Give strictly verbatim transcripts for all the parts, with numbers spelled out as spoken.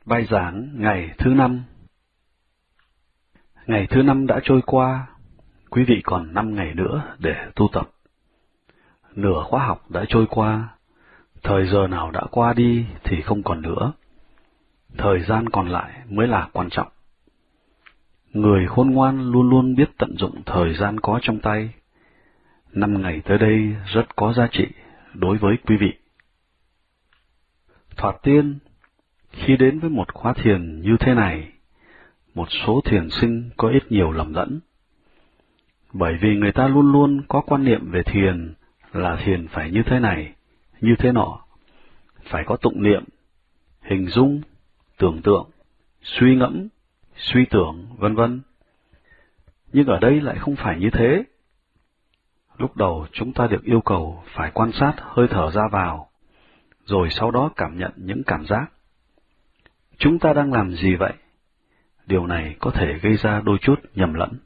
Bài giảng ngày thứ năm. Ngày thứ năm đã trôi qua, quý vị còn năm ngày nữa để tu tập. Nửa khóa học đã trôi qua, thời giờ nào đã qua đi thì không còn nữa. Thời gian còn lại mới là quan trọng. Người khôn ngoan luôn luôn biết tận dụng thời gian có trong tay. Năm ngày tới đây rất có giá trị đối với quý vị. Thoạt tiên, khi đến với một khóa thiền như thế này, một số thiền sinh có ít nhiều lầm lẫn. Bởi vì người ta luôn luôn có quan niệm về thiền là thiền phải như thế này, như thế nọ, phải có tụng niệm, hình dung, tưởng tượng, suy ngẫm, suy tưởng, vân vân. Nhưng ở đây lại không phải như thế. Lúc đầu chúng ta được yêu cầu phải quan sát hơi thở ra vào, rồi sau đó cảm nhận những cảm giác. Chúng ta đang làm gì vậy? Điều này có thể gây ra đôi chút nhầm lẫn.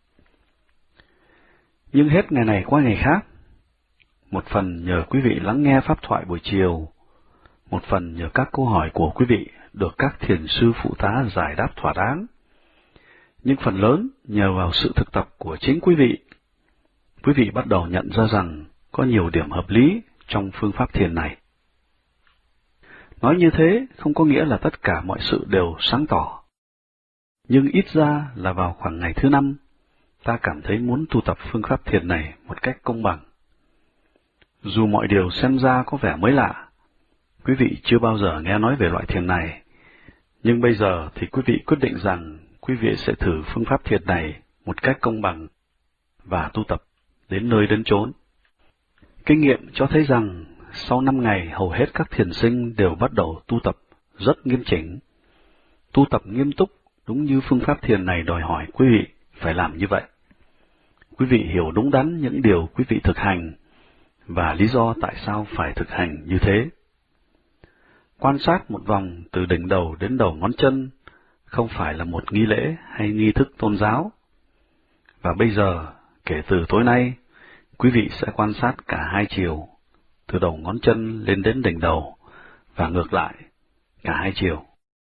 Nhưng hết ngày này qua ngày khác, một phần nhờ quý vị lắng nghe pháp thoại buổi chiều, một phần nhờ các câu hỏi của quý vị được các thiền sư phụ tá giải đáp thỏa đáng, nhưng phần lớn nhờ vào sự thực tập của chính quý vị. Quý vị bắt đầu nhận ra rằng có nhiều điểm hợp lý trong phương pháp thiền này. Nói như thế không có nghĩa là tất cả mọi sự đều sáng tỏ. Nhưng ít ra là vào khoảng ngày thứ năm, ta cảm thấy muốn tu tập phương pháp thiền này một cách công bằng. Dù mọi điều xem ra có vẻ mới lạ, quý vị chưa bao giờ nghe nói về loại thiền này, nhưng bây giờ thì quý vị quyết định rằng quý vị sẽ thử phương pháp thiền này một cách công bằng và tu tập đến nơi đến chốn. Kinh nghiệm cho thấy rằng sau năm ngày hầu hết các thiền sinh đều bắt đầu tu tập rất nghiêm chỉnh. Tu tập nghiêm túc đúng như phương pháp thiền này đòi hỏi quý vị phải làm như vậy. Quý vị hiểu đúng đắn những điều quý vị thực hành và lý do tại sao phải thực hành như thế. Quan sát một vòng từ đỉnh đầu đến đầu ngón chân không phải là một nghi lễ hay nghi thức tôn giáo. Và bây giờ, kể từ tối nay, quý vị sẽ quan sát cả hai chiều, từ đầu ngón chân lên đến đỉnh đầu, và ngược lại, cả hai chiều.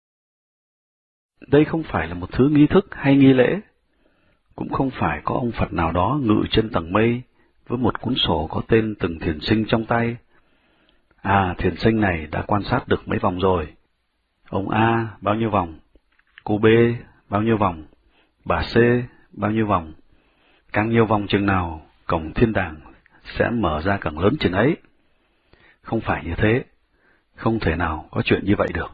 Đây không phải là một thứ nghi thức hay nghi lễ, cũng không phải có ông Phật nào đó ngự trên tầng mây với một cuốn sổ có tên từng thiền sinh trong tay. À, thiền sinh này đã quan sát được mấy vòng rồi. Ông A bao nhiêu vòng, cô B bao nhiêu vòng, bà C bao nhiêu vòng. Càng nhiều vòng chừng nào, cổng thiên đàng sẽ mở ra càng lớn chừng ấy. Không phải như thế, không thể nào có chuyện như vậy được.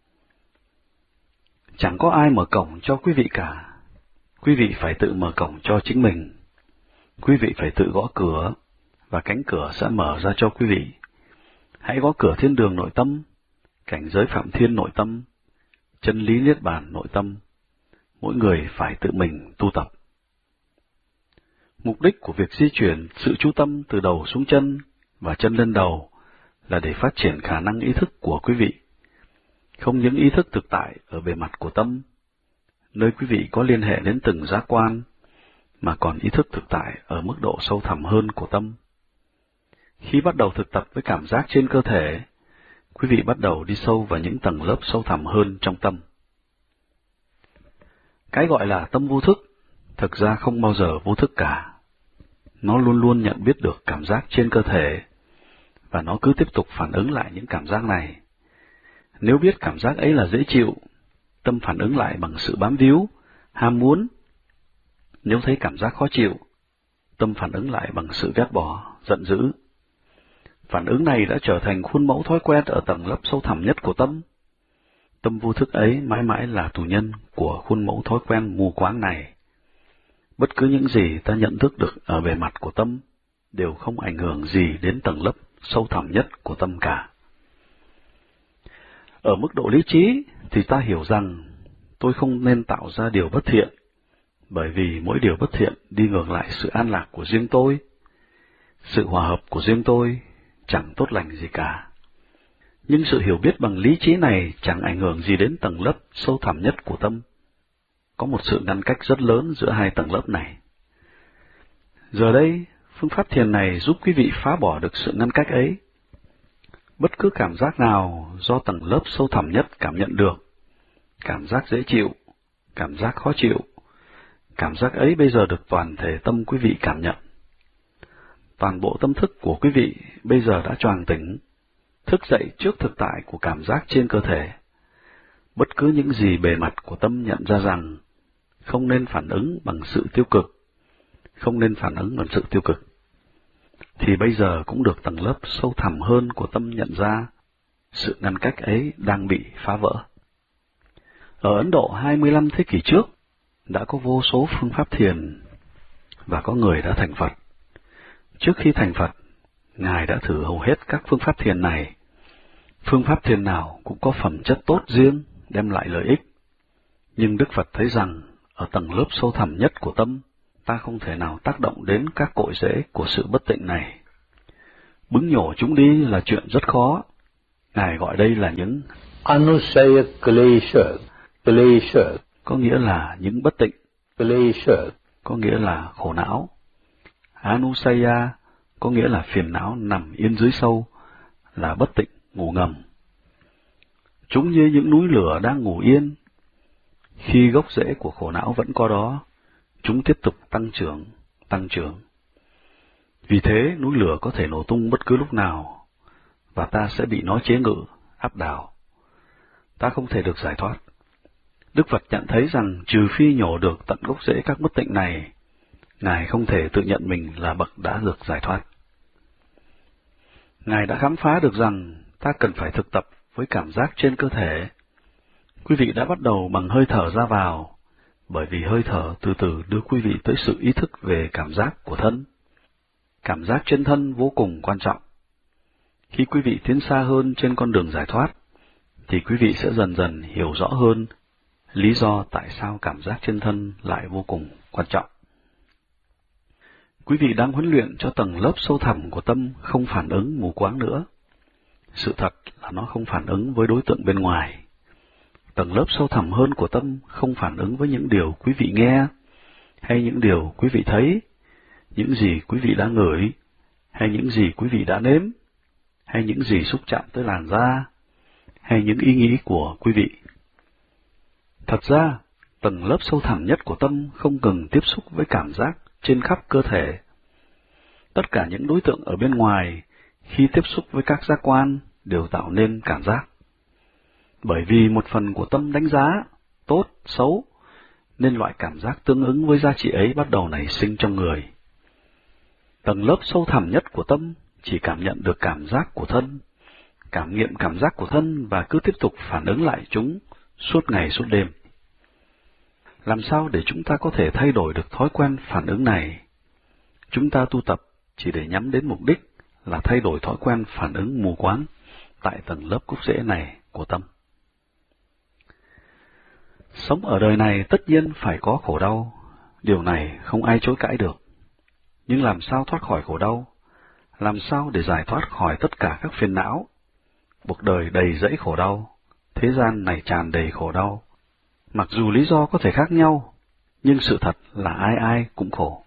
Chẳng có ai mở cổng cho quý vị cả. Quý vị phải tự mở cổng cho chính mình. Quý vị phải tự gõ cửa, và cánh cửa sẽ mở ra cho quý vị. Hãy gõ cửa thiên đường nội tâm, cảnh giới phạm thiên nội tâm, chân lý niết bàn nội tâm. Mỗi người phải tự mình tu tập. Mục đích của việc di chuyển sự chú tâm từ đầu xuống chân và chân lên đầu là để phát triển khả năng ý thức của quý vị. Không những ý thức thực tại ở bề mặt của tâm, nơi quý vị có liên hệ đến từng giác quan, mà còn ý thức thực tại ở mức độ sâu thẳm hơn của tâm. Khi bắt đầu thực tập với cảm giác trên cơ thể, quý vị bắt đầu đi sâu vào những tầng lớp sâu thẳm hơn trong tâm. Cái gọi là tâm vô thức, thực ra không bao giờ vô thức cả. Nó luôn luôn nhận biết được cảm giác trên cơ thể, và nó cứ tiếp tục phản ứng lại những cảm giác này. Nếu biết cảm giác ấy là dễ chịu, tâm phản ứng lại bằng sự bám víu, ham muốn. Nếu thấy cảm giác khó chịu, tâm phản ứng lại bằng sự ghét bỏ, giận dữ. Phản ứng này đã trở thành khuôn mẫu thói quen ở tầng lớp sâu thẳm nhất của tâm. Tâm vô thức ấy mãi mãi là tù nhân của khuôn mẫu thói quen mù quáng này. Bất cứ những gì ta nhận thức được ở bề mặt của tâm đều không ảnh hưởng gì đến tầng lớp sâu thẳm nhất của tâm cả. Ở mức độ lý trí thì ta hiểu rằng tôi không nên tạo ra điều bất thiện, bởi vì mỗi điều bất thiện đi ngược lại sự an lạc của riêng tôi. Sự hòa hợp của riêng tôi chẳng tốt lành gì cả. Nhưng sự hiểu biết bằng lý trí này chẳng ảnh hưởng gì đến tầng lớp sâu thẳm nhất của tâm. Có một sự ngăn cách rất lớn giữa hai tầng lớp này. Giờ đây, phương pháp thiền này giúp quý vị phá bỏ được sự ngăn cách ấy. Bất cứ cảm giác nào do tầng lớp sâu thẳm nhất cảm nhận được, cảm giác dễ chịu, cảm giác khó chịu. Cảm giác ấy bây giờ được toàn thể tâm quý vị cảm nhận. Toàn bộ tâm thức của quý vị bây giờ đã choàng tỉnh, thức dậy trước thực tại của cảm giác trên cơ thể. Bất cứ những gì bề mặt của tâm nhận ra rằng không nên phản ứng bằng sự tiêu cực, không nên phản ứng bằng sự tiêu cực, thì bây giờ cũng được tầng lớp sâu thẳm hơn của tâm nhận ra sự ngăn cách ấy đang bị phá vỡ. Ở Ấn Độ hai mươi lăm thế kỷ trước, đã có vô số phương pháp thiền, và có người đã thành Phật. Trước khi thành Phật, Ngài đã thử hầu hết các phương pháp thiền này. Phương pháp thiền nào cũng có phẩm chất tốt riêng, đem lại lợi ích. Nhưng Đức Phật thấy rằng, ở tầng lớp sâu thẳm nhất của tâm, ta không thể nào tác động đến các cội rễ của sự bất tịnh này. Bứng nhổ chúng đi là chuyện rất khó. Ngài gọi đây là những Anusaya Klesha, Klesha, có nghĩa là những bất tịnh, Klesha, có nghĩa là khổ não. Anusaya có nghĩa là phiền não nằm yên dưới sâu, là bất tịnh, ngủ ngầm. Chúng như những núi lửa đang ngủ yên. Khi gốc rễ của khổ não vẫn có đó, chúng tiếp tục tăng trưởng, tăng trưởng. Vì thế, núi lửa có thể nổ tung bất cứ lúc nào, và ta sẽ bị nó chế ngự, áp đảo. Ta không thể được giải thoát. Đức Phật nhận thấy rằng trừ phi nhổ được tận gốc rễ các bất tịnh này, Ngài không thể tự nhận mình là bậc đã được giải thoát. Ngài đã khám phá được rằng ta cần phải thực tập với cảm giác trên cơ thể. Quý vị đã bắt đầu bằng hơi thở ra vào, bởi vì hơi thở từ từ đưa quý vị tới sự ý thức về cảm giác của thân. Cảm giác trên thân vô cùng quan trọng. Khi quý vị tiến xa hơn trên con đường giải thoát, thì quý vị sẽ dần dần hiểu rõ hơn lý do tại sao cảm giác trên thân lại vô cùng quan trọng. Quý vị đang huấn luyện cho tầng lớp sâu thẳm của tâm không phản ứng mù quáng nữa. Sự thật là nó không phản ứng với đối tượng bên ngoài. Tầng lớp sâu thẳm hơn của tâm không phản ứng với những điều quý vị nghe, hay những điều quý vị thấy, những gì quý vị đã ngửi, hay những gì quý vị đã nếm, hay những gì xúc chạm tới làn da, hay những ý nghĩ của quý vị. Thật ra, tầng lớp sâu thẳm nhất của tâm không cần tiếp xúc với cảm giác trên khắp cơ thể. Tất cả những đối tượng ở bên ngoài, khi tiếp xúc với các giác quan, đều tạo nên cảm giác. Bởi vì một phần của tâm đánh giá, tốt, xấu, nên loại cảm giác tương ứng với giá trị ấy bắt đầu nảy sinh trong người. Tầng lớp sâu thẳm nhất của tâm chỉ cảm nhận được cảm giác của thân, cảm nghiệm cảm giác của thân và cứ tiếp tục phản ứng lại chúng suốt ngày suốt đêm. Làm sao để chúng ta có thể thay đổi được thói quen phản ứng này? Chúng ta tu tập chỉ để nhắm đến mục đích là thay đổi thói quen phản ứng mù quáng tại tầng lớp gốc rễ này của tâm. Sống ở đời này tất nhiên phải có khổ đau, điều này không ai chối cãi được. Nhưng làm sao thoát khỏi khổ đau? Làm sao để giải thoát khỏi tất cả các phiền não? Cuộc đời đầy rẫy khổ đau, thế gian này tràn đầy khổ đau. Mặc dù lý do có thể khác nhau, nhưng sự thật là ai ai cũng khổ.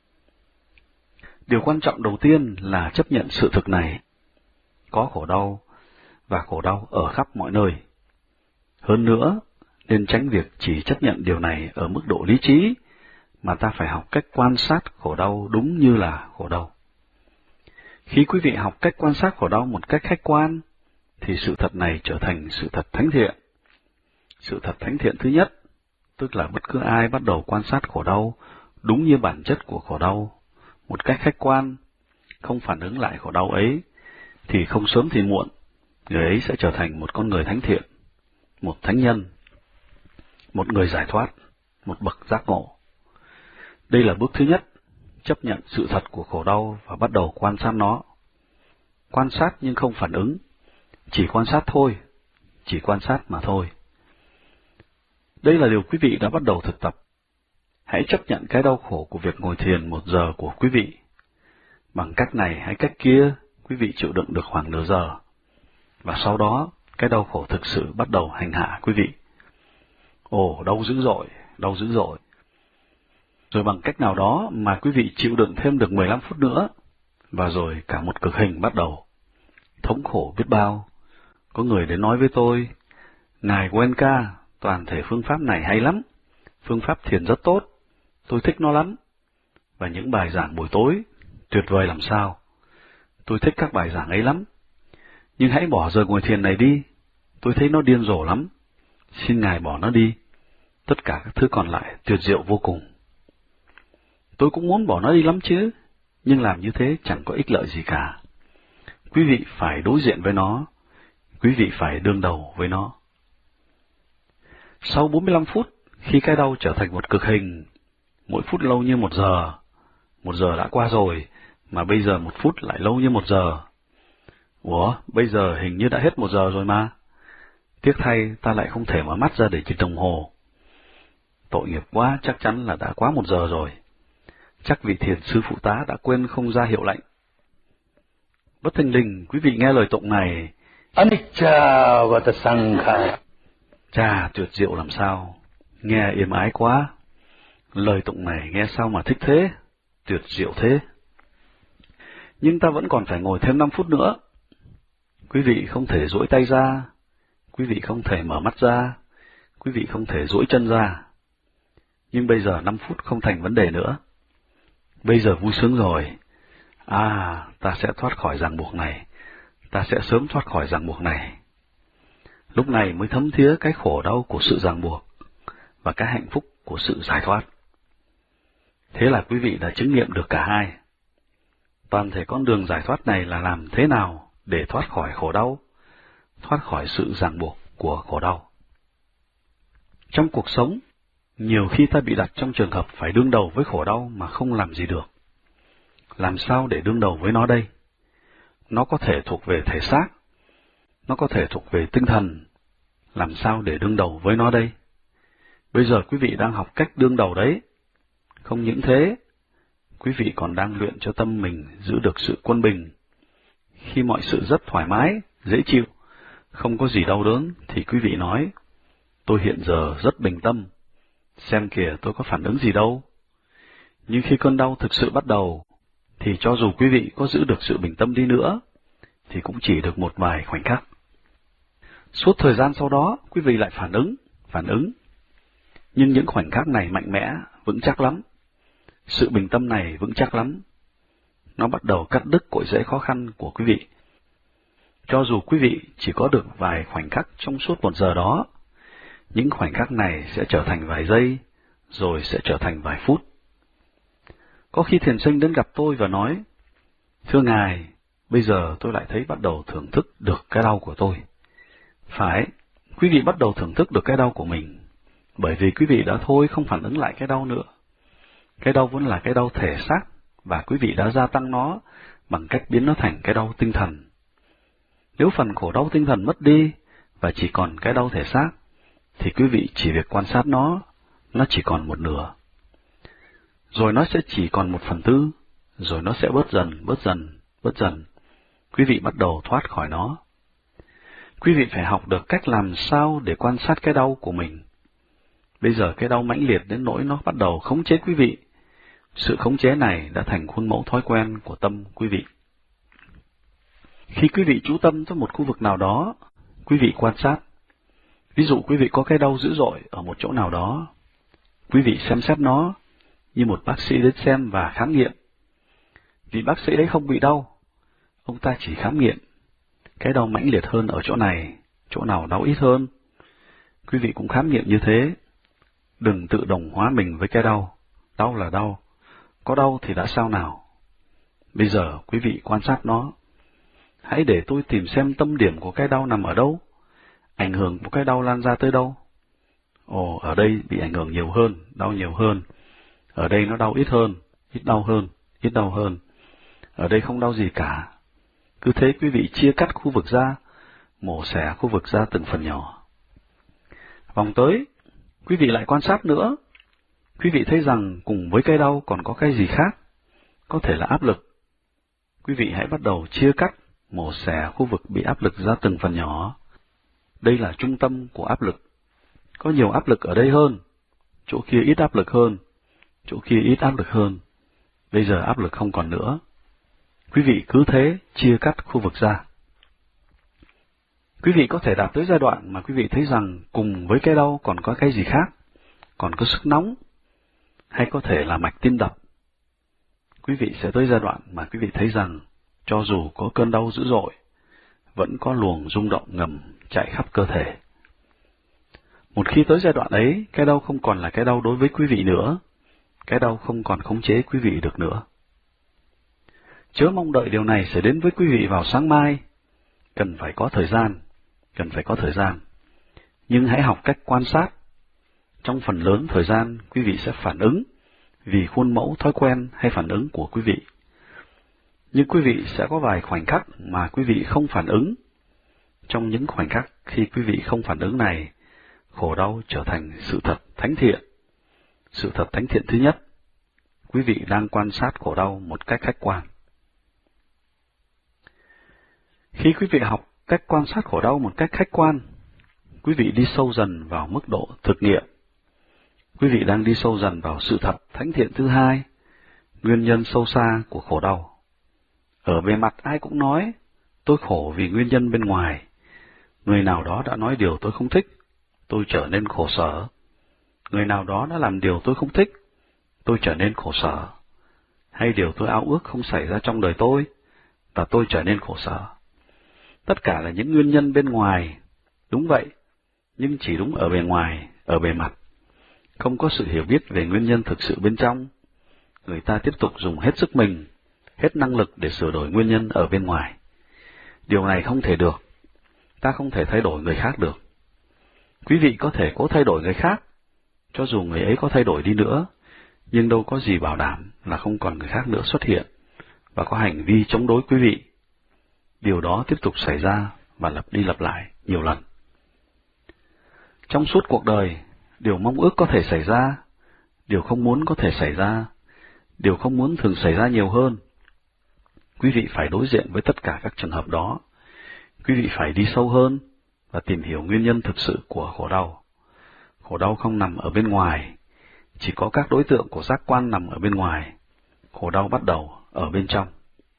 Điều quan trọng đầu tiên là chấp nhận sự thực này. Có khổ đau, và khổ đau ở khắp mọi nơi. Hơn nữa, nên tránh việc chỉ chấp nhận điều này ở mức độ lý trí, mà ta phải học cách quan sát khổ đau đúng như là khổ đau. Khi quý vị học cách quan sát khổ đau một cách khách quan, thì sự thật này trở thành sự thật thánh thiện. Sự thật thánh thiện thứ nhất, tức là bất cứ ai bắt đầu quan sát khổ đau đúng như bản chất của khổ đau, một cách khách quan, không phản ứng lại khổ đau ấy, thì không sớm thì muộn, người ấy sẽ trở thành một con người thánh thiện, một thánh nhân, một người giải thoát, một bậc giác ngộ. Đây là bước thứ nhất, chấp nhận sự thật của khổ đau và bắt đầu quan sát nó. Quan sát nhưng không phản ứng, chỉ quan sát thôi, chỉ quan sát mà thôi. Đây là điều quý vị đã bắt đầu thực tập. Hãy chấp nhận cái đau khổ của việc ngồi thiền một giờ của quý vị. Bằng cách này hay cách kia, quý vị chịu đựng được khoảng nửa giờ. Và sau đó, cái đau khổ thực sự bắt đầu hành hạ quý vị. Ồ, đau dữ dội, đau dữ dội. Rồi bằng cách nào đó mà quý vị chịu đựng thêm được mười lăm phút nữa, và rồi cả một cực hình bắt đầu. Thống khổ biết bao. Có người đến nói với tôi, Ngài Goenka, toàn thể phương pháp này hay lắm, phương pháp thiền rất tốt, tôi thích nó lắm. Và những bài giảng buổi tối, tuyệt vời làm sao. Tôi thích các bài giảng ấy lắm. Nhưng hãy bỏ giờ ngồi thiền này đi, tôi thấy nó điên rồ lắm. Xin Ngài bỏ nó đi. Tất cả các thứ còn lại tuyệt diệu vô cùng. Tôi cũng muốn bỏ nó đi lắm chứ, nhưng làm như thế chẳng có ích lợi gì cả. Quý vị phải đối diện với nó, quý vị phải đương đầu với nó. Sau bốn mươi lăm phút, khi cái đau trở thành một cực hình, mỗi phút lâu như một giờ, một giờ đã qua rồi, mà bây giờ một phút lại lâu như một giờ. Ủa, bây giờ hình như đã hết một giờ rồi mà. Tiếc thay, ta lại không thể mở mắt ra để nhìn đồng hồ. Tội nghiệp quá, chắc chắn là đã quá một giờ rồi. Chắc vị thiền sư phụ tá đã quên không ra hiệu lệnh. Bất thình lình, quý vị nghe lời tụng này. Anicca vata sankhara. Chà, tuyệt diệu làm sao. Nghe êm ái quá. Lời tụng này nghe sao mà thích thế, tuyệt diệu thế. Nhưng ta vẫn còn phải ngồi thêm năm phút nữa. Quý vị không thể duỗi tay ra, quý vị không thể mở mắt ra, quý vị không thể duỗi chân ra. Nhưng bây giờ năm phút không thành vấn đề nữa. Bây giờ vui sướng rồi. À, ta sẽ thoát khỏi ràng buộc này, ta sẽ sớm thoát khỏi ràng buộc này. Lúc này mới thấm thía cái khổ đau của sự ràng buộc và cái hạnh phúc của sự giải thoát. Thế là quý vị đã chứng nghiệm được cả hai. Toàn thể con đường giải thoát này là làm thế nào để thoát khỏi khổ đau, thoát khỏi sự ràng buộc của khổ đau. Trong cuộc sống, nhiều khi ta bị đặt trong trường hợp phải đương đầu với khổ đau mà không làm gì được. Làm sao để đương đầu với nó đây? Nó có thể thuộc về thể xác, nó có thể thuộc về tinh thần. Làm sao để đương đầu với nó đây? Bây giờ quý vị đang học cách đương đầu đấy. Không những thế, quý vị còn đang luyện cho tâm mình giữ được sự quân bình. Khi mọi sự rất thoải mái, dễ chịu, không có gì đau đớn, thì quý vị nói, tôi hiện giờ rất bình tâm, xem kìa tôi có phản ứng gì đâu. Nhưng khi cơn đau thực sự bắt đầu, thì cho dù quý vị có giữ được sự bình tâm đi nữa, thì cũng chỉ được một vài khoảnh khắc. Suốt thời gian sau đó, quý vị lại phản ứng, phản ứng. Nhưng những khoảnh khắc này mạnh mẽ, vững chắc lắm. Sự bình tâm này vững chắc lắm. Nó bắt đầu cắt đứt cội rễ khó khăn của quý vị. Cho dù quý vị chỉ có được vài khoảnh khắc trong suốt một giờ đó, những khoảnh khắc này sẽ trở thành vài giây, rồi sẽ trở thành vài phút. Có khi thiền sinh đến gặp tôi và nói, thưa Ngài, bây giờ tôi lại thấy bắt đầu thưởng thức được cái đau của tôi. Phải, quý vị bắt đầu thưởng thức được cái đau của mình, bởi vì quý vị đã thôi không phản ứng lại cái đau nữa. Cái đau vẫn là cái đau thể xác, và quý vị đã gia tăng nó bằng cách biến nó thành cái đau tinh thần. Nếu phần khổ đau tinh thần mất đi, và chỉ còn cái đau thể xác, thì quý vị chỉ việc quan sát nó, nó chỉ còn một nửa. Rồi nó sẽ chỉ còn một phần tư, rồi nó sẽ bớt dần, bớt dần, bớt dần. Quý vị bắt đầu thoát khỏi nó. Quý vị phải học được cách làm sao để quan sát cái đau của mình. Bây giờ cái đau mãnh liệt đến nỗi nó bắt đầu khống chế quý vị. Sự khống chế này đã thành khuôn mẫu thói quen của tâm quý vị. Khi quý vị chú tâm tới một khu vực nào đó, quý vị quan sát. Ví dụ quý vị có cái đau dữ dội ở một chỗ nào đó, quý vị xem xét nó như một bác sĩ đến xem và khám nghiệm. Vì bác sĩ đấy không bị đau, ông ta chỉ khám nghiệm. Cái đau mãnh liệt hơn ở chỗ này, chỗ nào đau ít hơn. Quý vị cũng khám nghiệm như thế. Đừng tự đồng hóa mình với cái đau. Đau là đau. Có đau thì đã sao nào? Bây giờ quý vị quan sát nó. Hãy để tôi tìm xem tâm điểm của cái đau nằm ở đâu. Ảnh hưởng của cái đau lan ra tới đâu. Ồ, ở đây bị ảnh hưởng nhiều hơn, đau nhiều hơn. Ở đây nó đau ít hơn, ít đau hơn, ít đau hơn. Ở đây không đau gì cả. Cứ thế quý vị chia cắt khu vực ra, mổ xẻ khu vực ra từng phần nhỏ. Vòng tới, quý vị lại quan sát nữa. Quý vị thấy rằng cùng với cái đau còn có cái gì khác, có thể là áp lực. Quý vị hãy bắt đầu chia cắt, mổ xẻ khu vực bị áp lực ra từng phần nhỏ. Đây là trung tâm của áp lực. Có nhiều áp lực ở đây hơn, chỗ kia ít áp lực hơn, chỗ kia ít áp lực hơn. Bây giờ áp lực không còn nữa. Quý vị cứ thế chia cắt khu vực ra. Quý vị có thể đạt tới giai đoạn mà quý vị thấy rằng cùng với cái đau còn có cái gì khác, còn có sức nóng, hay có thể là mạch tim đập. Quý vị sẽ tới giai đoạn mà quý vị thấy rằng cho dù có cơn đau dữ dội, vẫn có luồng rung động ngầm chạy khắp cơ thể. Một khi tới giai đoạn ấy, cái đau không còn là cái đau đối với quý vị nữa, cái đau không còn khống chế quý vị được nữa. Chớ mong đợi điều này sẽ đến với quý vị vào sáng mai, cần phải có thời gian, cần phải có thời gian. Nhưng hãy học cách quan sát. Trong phần lớn thời gian, quý vị sẽ phản ứng vì khuôn mẫu thói quen hay phản ứng của quý vị. Nhưng quý vị sẽ có vài khoảnh khắc mà quý vị không phản ứng. Trong những khoảnh khắc khi quý vị không phản ứng này, khổ đau trở thành sự thật thánh thiện. Sự thật thánh thiện thứ nhất, quý vị đang quan sát khổ đau một cách khách quan. Khi quý vị học cách quan sát khổ đau một cách khách quan, quý vị đi sâu dần vào mức độ thực nghiệm. Quý vị đang đi sâu dần vào sự thật thánh thiện thứ hai, nguyên nhân sâu xa của khổ đau. Ở bề mặt ai cũng nói, tôi khổ vì nguyên nhân bên ngoài. Người nào đó đã nói điều tôi không thích, tôi trở nên khổ sở. Người nào đó đã làm điều tôi không thích, tôi trở nên khổ sở. Hay điều tôi ao ước không xảy ra trong đời tôi, và tôi trở nên khổ sở. Tất cả là những nguyên nhân bên ngoài. Đúng vậy, nhưng chỉ đúng ở bề ngoài, ở bề mặt. Không có sự hiểu biết về nguyên nhân thực sự bên trong. Người ta tiếp tục dùng hết sức mình, hết năng lực để sửa đổi nguyên nhân ở bên ngoài. Điều này không thể được. Ta không thể thay đổi người khác được. Quý vị có thể cố thay đổi người khác, cho dù người ấy có thay đổi đi nữa, nhưng đâu có gì bảo đảm là không còn người khác nữa xuất hiện và có hành vi chống đối quý vị. Điều đó tiếp tục xảy ra và lặp đi lặp lại nhiều lần. Trong suốt cuộc đời, điều mong ước có thể xảy ra, điều không muốn có thể xảy ra, điều không muốn thường xảy ra nhiều hơn. Quý vị phải đối diện với tất cả các trường hợp đó. Quý vị phải đi sâu hơn và tìm hiểu nguyên nhân thực sự của khổ đau. Khổ đau không nằm ở bên ngoài, chỉ có các đối tượng của giác quan nằm ở bên ngoài. Khổ đau bắt đầu ở bên trong.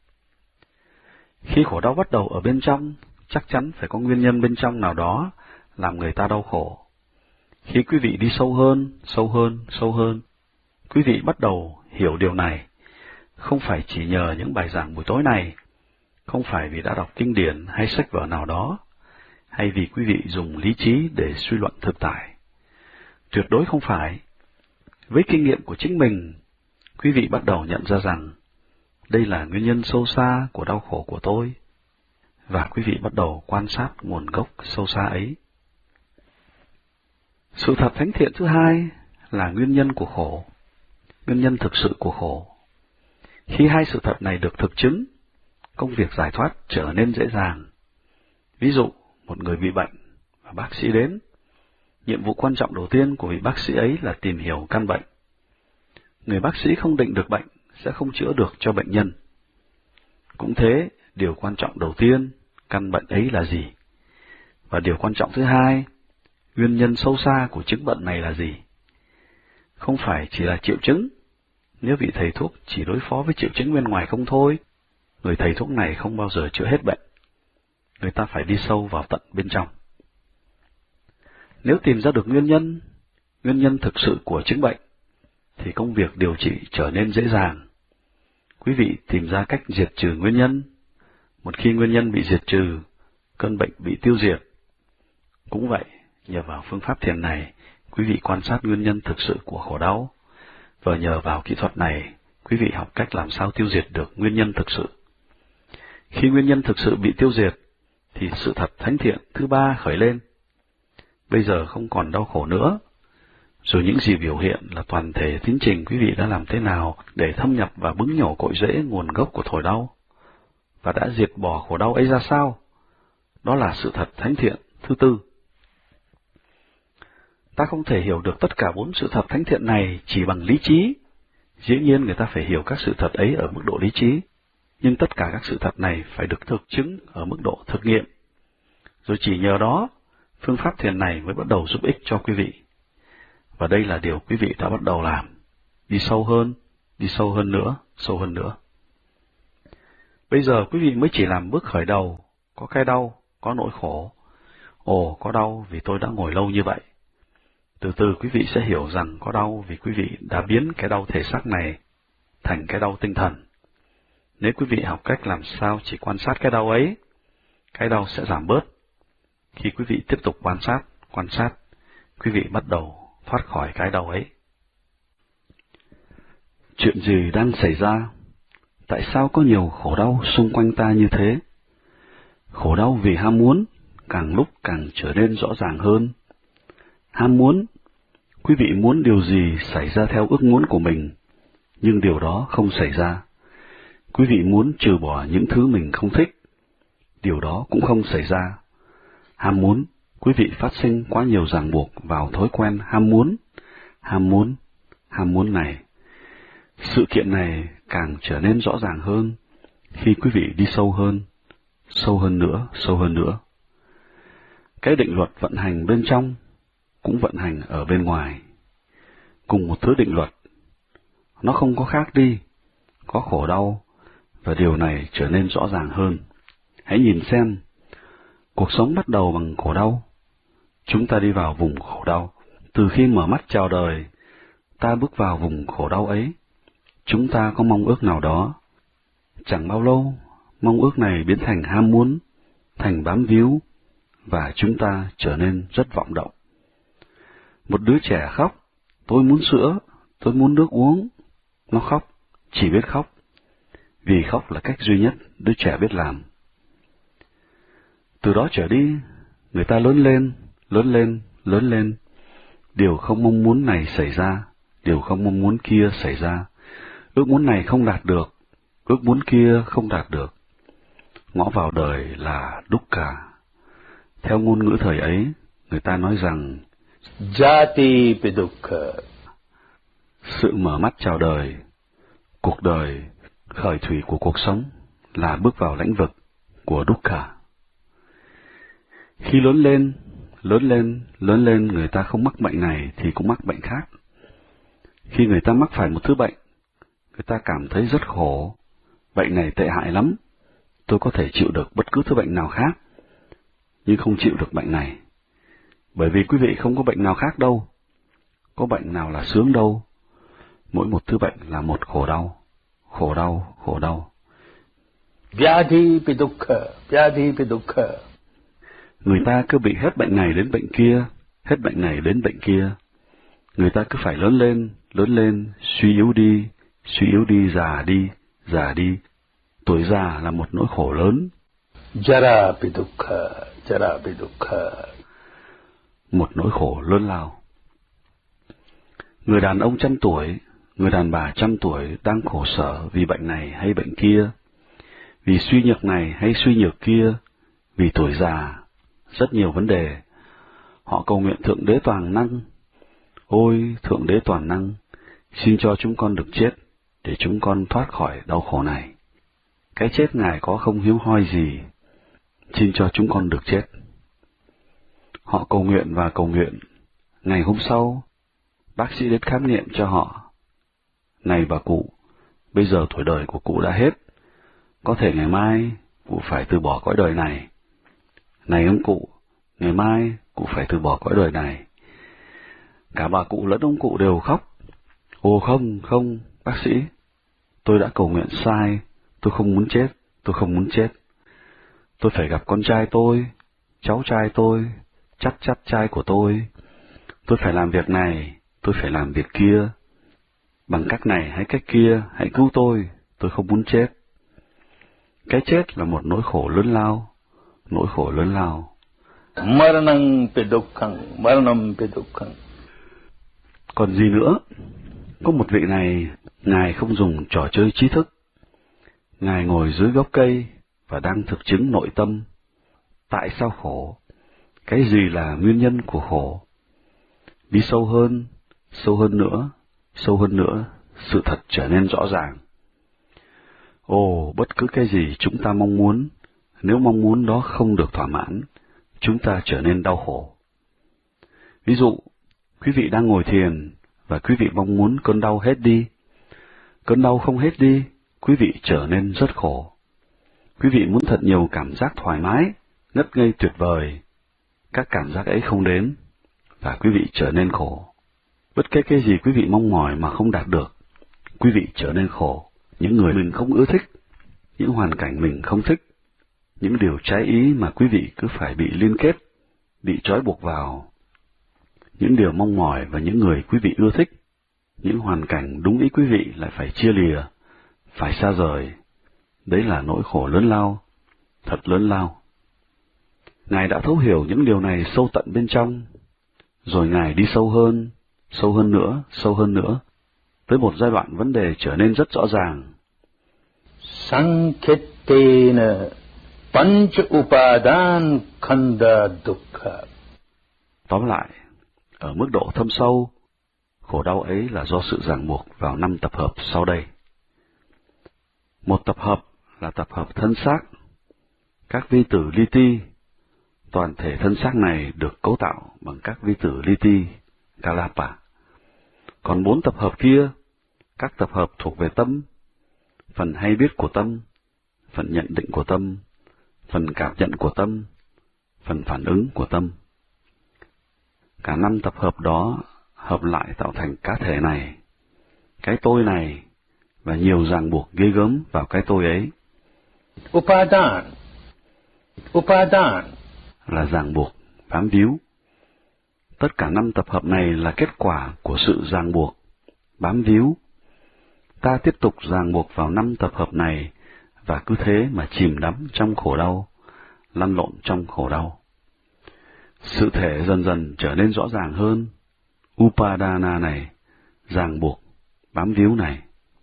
Khi khổ đau bắt đầu ở bên trong, chắc chắn phải có nguyên nhân bên trong nào đó làm người ta đau khổ. Khi quý vị đi sâu hơn, sâu hơn, sâu hơn, quý vị bắt đầu hiểu điều này, không phải chỉ nhờ những bài giảng buổi tối này, không phải vì đã đọc kinh điển hay sách vở nào đó, hay vì quý vị dùng lý trí để suy luận thực tại. Tuyệt đối không phải. Với kinh nghiệm của chính mình, quý vị bắt đầu nhận ra rằng đây là nguyên nhân sâu xa của đau khổ của tôi, và quý vị bắt đầu quan sát nguồn gốc sâu xa ấy. Sự thật thánh thiện thứ hai là nguyên nhân của khổ, nguyên nhân thực sự của khổ. Khi hai sự thật này được thực chứng, công việc giải thoát trở nên dễ dàng. Ví dụ, một người bị bệnh và bác sĩ đến. Nhiệm vụ quan trọng đầu tiên của vị bác sĩ ấy là tìm hiểu căn bệnh. Người bác sĩ không định được bệnh sẽ không chữa được cho bệnh nhân. Cũng thế, điều quan trọng đầu tiên, căn bệnh ấy là gì? Và điều quan trọng thứ hai, nguyên nhân sâu xa của chứng bệnh này là gì? Không phải chỉ là triệu chứng. Nếu vị thầy thuốc chỉ đối phó với triệu chứng bên ngoài không thôi, người thầy thuốc này không bao giờ chữa hết bệnh. Người ta phải đi sâu vào tận bên trong. Nếu tìm ra được nguyên nhân, nguyên nhân thực sự của chứng bệnh, thì công việc điều trị trở nên dễ dàng. Quý vị tìm ra cách diệt trừ nguyên nhân. Một khi nguyên nhân bị diệt trừ, cơn bệnh bị tiêu diệt. Cũng vậy, nhờ vào phương pháp thiền này, quý vị quan sát nguyên nhân thực sự của khổ đau, và nhờ vào kỹ thuật này, quý vị học cách làm sao tiêu diệt được nguyên nhân thực sự. Khi nguyên nhân thực sự bị tiêu diệt, thì sự thật thánh thiện thứ ba khởi lên. Bây giờ không còn đau khổ nữa. Rồi những gì biểu hiện là toàn thể tiến trình quý vị đã làm thế nào để thâm nhập và bứng nhổ cội rễ nguồn gốc của thổi đau, và đã diệt bỏ khổ đau ấy ra sao. Đó là sự thật thánh thiện thứ tư. Ta không thể hiểu được tất cả bốn sự thật thánh thiện này chỉ bằng lý trí. Dĩ nhiên người ta phải hiểu các sự thật ấy ở mức độ lý trí, nhưng tất cả các sự thật này phải được thực chứng ở mức độ thực nghiệm. Rồi chỉ nhờ đó, phương pháp thiền này mới bắt đầu giúp ích cho quý vị. Và đây là điều quý vị đã bắt đầu làm. Đi sâu hơn, đi sâu hơn nữa, sâu hơn nữa. Bây giờ quý vị mới chỉ làm bước khởi đầu, có cái đau, có nỗi khổ, Ồ, có đau vì tôi đã ngồi lâu như vậy. Từ từ quý vị sẽ hiểu rằng có đau vì quý vị đã biến cái đau thể xác này thành cái đau tinh thần. Nếu quý vị học cách làm sao chỉ quan sát cái đau ấy, cái đau sẽ giảm bớt. Khi quý vị tiếp tục quan sát, quan sát, quý vị bắt đầu thoát khỏi cái đau ấy. Chuyện gì đang xảy ra? Tại sao có nhiều khổ đau xung quanh ta như thế? Khổ đau vì ham muốn, càng lúc càng trở nên rõ ràng hơn. Ham muốn, quý vị muốn điều gì xảy ra theo ước muốn của mình, nhưng điều đó không xảy ra. Quý vị muốn trừ bỏ những thứ mình không thích, điều đó cũng không xảy ra. Ham muốn, quý vị phát sinh quá nhiều ràng buộc vào thói quen ham muốn, ham muốn, ham muốn này. Sự kiện này càng trở nên rõ ràng hơn khi quý vị đi sâu hơn, sâu hơn nữa, sâu hơn nữa. Cái định luật vận hành bên trong cũng vận hành ở bên ngoài. Cùng một thứ định luật, nó không có khác đi, có khổ đau, và điều này trở nên rõ ràng hơn. Hãy nhìn xem, cuộc sống bắt đầu bằng khổ đau. Chúng ta đi vào vùng khổ đau. Từ khi mở mắt chào đời, ta bước vào vùng khổ đau ấy. Chúng ta có mong ước nào đó. Chẳng bao lâu, mong ước này biến thành ham muốn, thành bám víu, và chúng ta trở nên rất vọng động. Một đứa trẻ khóc, tôi muốn sữa, tôi muốn nước uống. Nó khóc, chỉ biết khóc, vì khóc là cách duy nhất đứa trẻ biết làm. Từ đó trở đi, người ta lớn lên, lớn lên, lớn lên. Điều không mong muốn này xảy ra, điều không mong muốn kia xảy ra. Ước muốn này không đạt được, ước muốn kia không đạt được. Ngõ vào đời là dukkha. Theo ngôn ngữ thời ấy, người ta nói rằng Jati pe dukkha. Sự mở mắt chào đời, cuộc đời, khởi thủy của cuộc sống là bước vào lãnh vực của dukkha. Khi lớn lên, lớn lên, lớn lên, người ta không mắc bệnh này thì cũng mắc bệnh khác. Khi người ta mắc phải một thứ bệnh, người ta cảm thấy rất khổ. Bệnh này tệ hại lắm. Tôi có thể chịu được bất cứ thứ bệnh nào khác, nhưng không chịu được bệnh này. Bởi vì quý vị không có bệnh nào khác đâu. Có bệnh nào là sướng đâu. Mỗi một thứ bệnh là một khổ đau. Khổ đau, khổ đau. Vyadhi pe dukkha, vyadhi pe dukkha. Người ta cứ bị hết bệnh này đến bệnh kia, hết bệnh này đến bệnh kia. Người ta cứ phải lớn lên, lớn lên, suy yếu đi, suy yếu đi, già đi, già đi. Tuổi già là một nỗi khổ lớn. Jara pe dukkha, jara pe dukkha. Một nỗi khổ lớn lao. Người đàn ông trăm tuổi, người đàn bà trăm tuổi đang khổ sở vì bệnh này hay bệnh kia, vì suy nhược này hay suy nhược kia, vì tuổi già, rất nhiều vấn đề. Họ cầu nguyện Thượng Đế toàn năng. Ôi, Thượng Đế toàn năng, xin cho chúng con được chết, để chúng con thoát khỏi đau khổ này. Cái chết Ngài có không hiếm hoi gì, xin cho chúng con được chết. Họ cầu nguyện và cầu nguyện. Ngày hôm sau, bác sĩ đến khám nghiệm cho họ. Này bà cụ, bây giờ tuổi đời của cụ đã hết. Có thể ngày mai, cụ phải từ bỏ cõi đời này. Này ông cụ, ngày mai, cụ phải từ bỏ cõi đời này. Cả bà cụ lẫn ông cụ đều khóc. Ồ không, không, bác sĩ, tôi đã cầu nguyện sai, tôi không muốn chết, tôi không muốn chết. Tôi phải gặp con trai tôi, cháu trai tôi, chắc chắc trai của tôi. Tôi phải làm việc này, tôi phải làm việc kia. Bằng cách này hay cách kia, hãy cứu tôi, tôi không muốn chết. Cái chết là một nỗi khổ lớn lao, nỗi khổ lớn lao. Maranam pe dukkham, maranam pe dukkham. Còn gì nữa? Có một vị này, Ngài không dùng trò chơi trí thức. Ngài ngồi dưới gốc cây và đang thực chứng nội tâm. Tại sao khổ? Cái gì là nguyên nhân của khổ? Đi sâu hơn, sâu hơn nữa, sâu hơn nữa, sự thật trở nên rõ ràng. Ồ, bất cứ cái gì chúng ta mong muốn, nếu mong muốn đó không được thỏa mãn, chúng ta trở nên đau khổ. Ví dụ, quý vị đang ngồi thiền, và quý vị mong muốn cơn đau hết đi. Cơn đau không hết đi, quý vị trở nên rất khổ. Quý vị muốn thật nhiều cảm giác thoải mái, ngất ngây tuyệt vời. các cảm giác ấy không đến, và quý vị trở nên khổ. Bất kể cái gì quý vị mong mỏi mà không đạt được, quý vị trở nên khổ. Những người mình không ưa thích, những hoàn cảnh mình không thích, những điều trái ý mà quý vị cứ phải bị liên kết, bị trói buộc vào, những điều mong mỏi và những người quý vị ưa thích, những hoàn cảnh đúng ý quý vị lại phải chia lìa, phải xa rời. Đấy là nỗi khổ lớn lao, thật lớn lao. Ngài đã thấu hiểu những điều này sâu tận bên trong, rồi Ngài đi sâu hơn, sâu hơn nữa, sâu hơn nữa, tới một giai đoạn vấn đề trở nên rất rõ ràng. Sankhetena pancha upadan khanda dukkha. Tóm lại, ở mức độ thâm sâu, khổ đau ấy là do sự ràng buộc vào năm tập hợp sau đây. Một tập hợp là tập hợp thân xác, các vi tử li ti. Toàn thể thân xác này được cấu tạo bằng các vi tử li ti, kalapa. Còn bốn tập hợp kia, các tập hợp thuộc về tâm, phần hay biết của tâm, phần nhận định của tâm, phần cảm nhận của tâm, phần phản ứng của tâm. Cả năm tập hợp đó hợp lại tạo thành cá thể này, cái tôi này, và nhiều ràng buộc ghê gớm vào cái tôi ấy. Upadan, upadan là ràng buộc, bám víu. Tất cả năm tập hợp này là kết quả của sự ràng buộc, bám víu. Ta tiếp tục ràng buộc vào năm tập hợp này, và cứ thế mà chìm đắm trong khổ đau, lăn lộn trong khổ đau. Sự thể dần dần trở nên rõ ràng hơn. Upadana này, ràng buộc, bám víu này.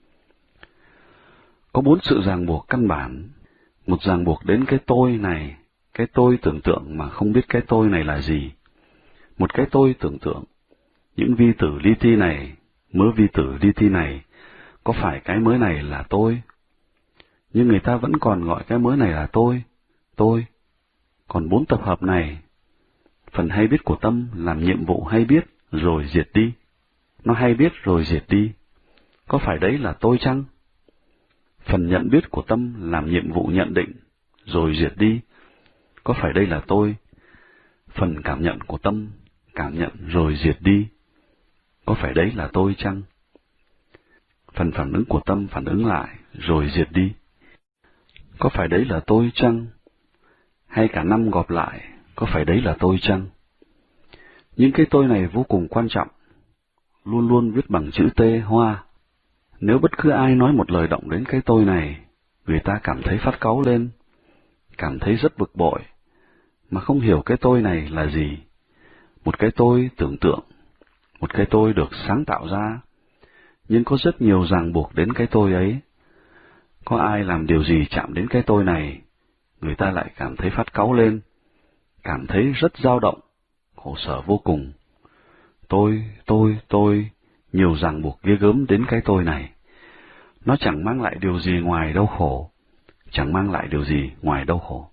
Có bốn sự ràng buộc căn bản. Một ràng buộc đến cái tôi này, cái tôi tưởng tượng mà không biết cái tôi này là gì. Một cái tôi tưởng tượng, những vi tử li ti này, mớ vi tử li ti này, có phải cái mới này là tôi? Nhưng người ta vẫn còn gọi cái mới này là tôi, tôi. Còn bốn tập hợp này, phần hay biết của tâm làm nhiệm vụ hay biết rồi diệt đi. Nó hay biết rồi diệt đi. Có phải đấy là tôi chăng? Phần nhận biết của tâm làm nhiệm vụ nhận định rồi diệt đi. Có phải đây là tôi? Phần cảm nhận của tâm cảm nhận rồi diệt đi. Có phải đấy là tôi chăng? Phần phản ứng của tâm phản ứng lại rồi diệt đi. Có phải đấy là tôi chăng? Hay cả năm gộp lại, có phải đấy là tôi chăng? Những cái tôi này vô cùng quan trọng, luôn luôn viết bằng chữ T hoa. Nếu bất cứ ai nói một lời động đến cái tôi này, người ta cảm thấy phát cáu lên, cảm thấy rất bực bội, mà không hiểu cái tôi này là gì. Một cái tôi tưởng tượng, một cái tôi được sáng tạo ra, nhưng có rất nhiều ràng buộc đến cái tôi ấy. Có ai làm điều gì chạm đến cái tôi này, người ta lại cảm thấy phát cáu lên, cảm thấy rất dao động, khổ sở vô cùng. Tôi, tôi, tôi, nhiều ràng buộc ghê gớm đến cái tôi này. Nó chẳng mang lại điều gì ngoài đau khổ, chẳng mang lại điều gì ngoài đau khổ.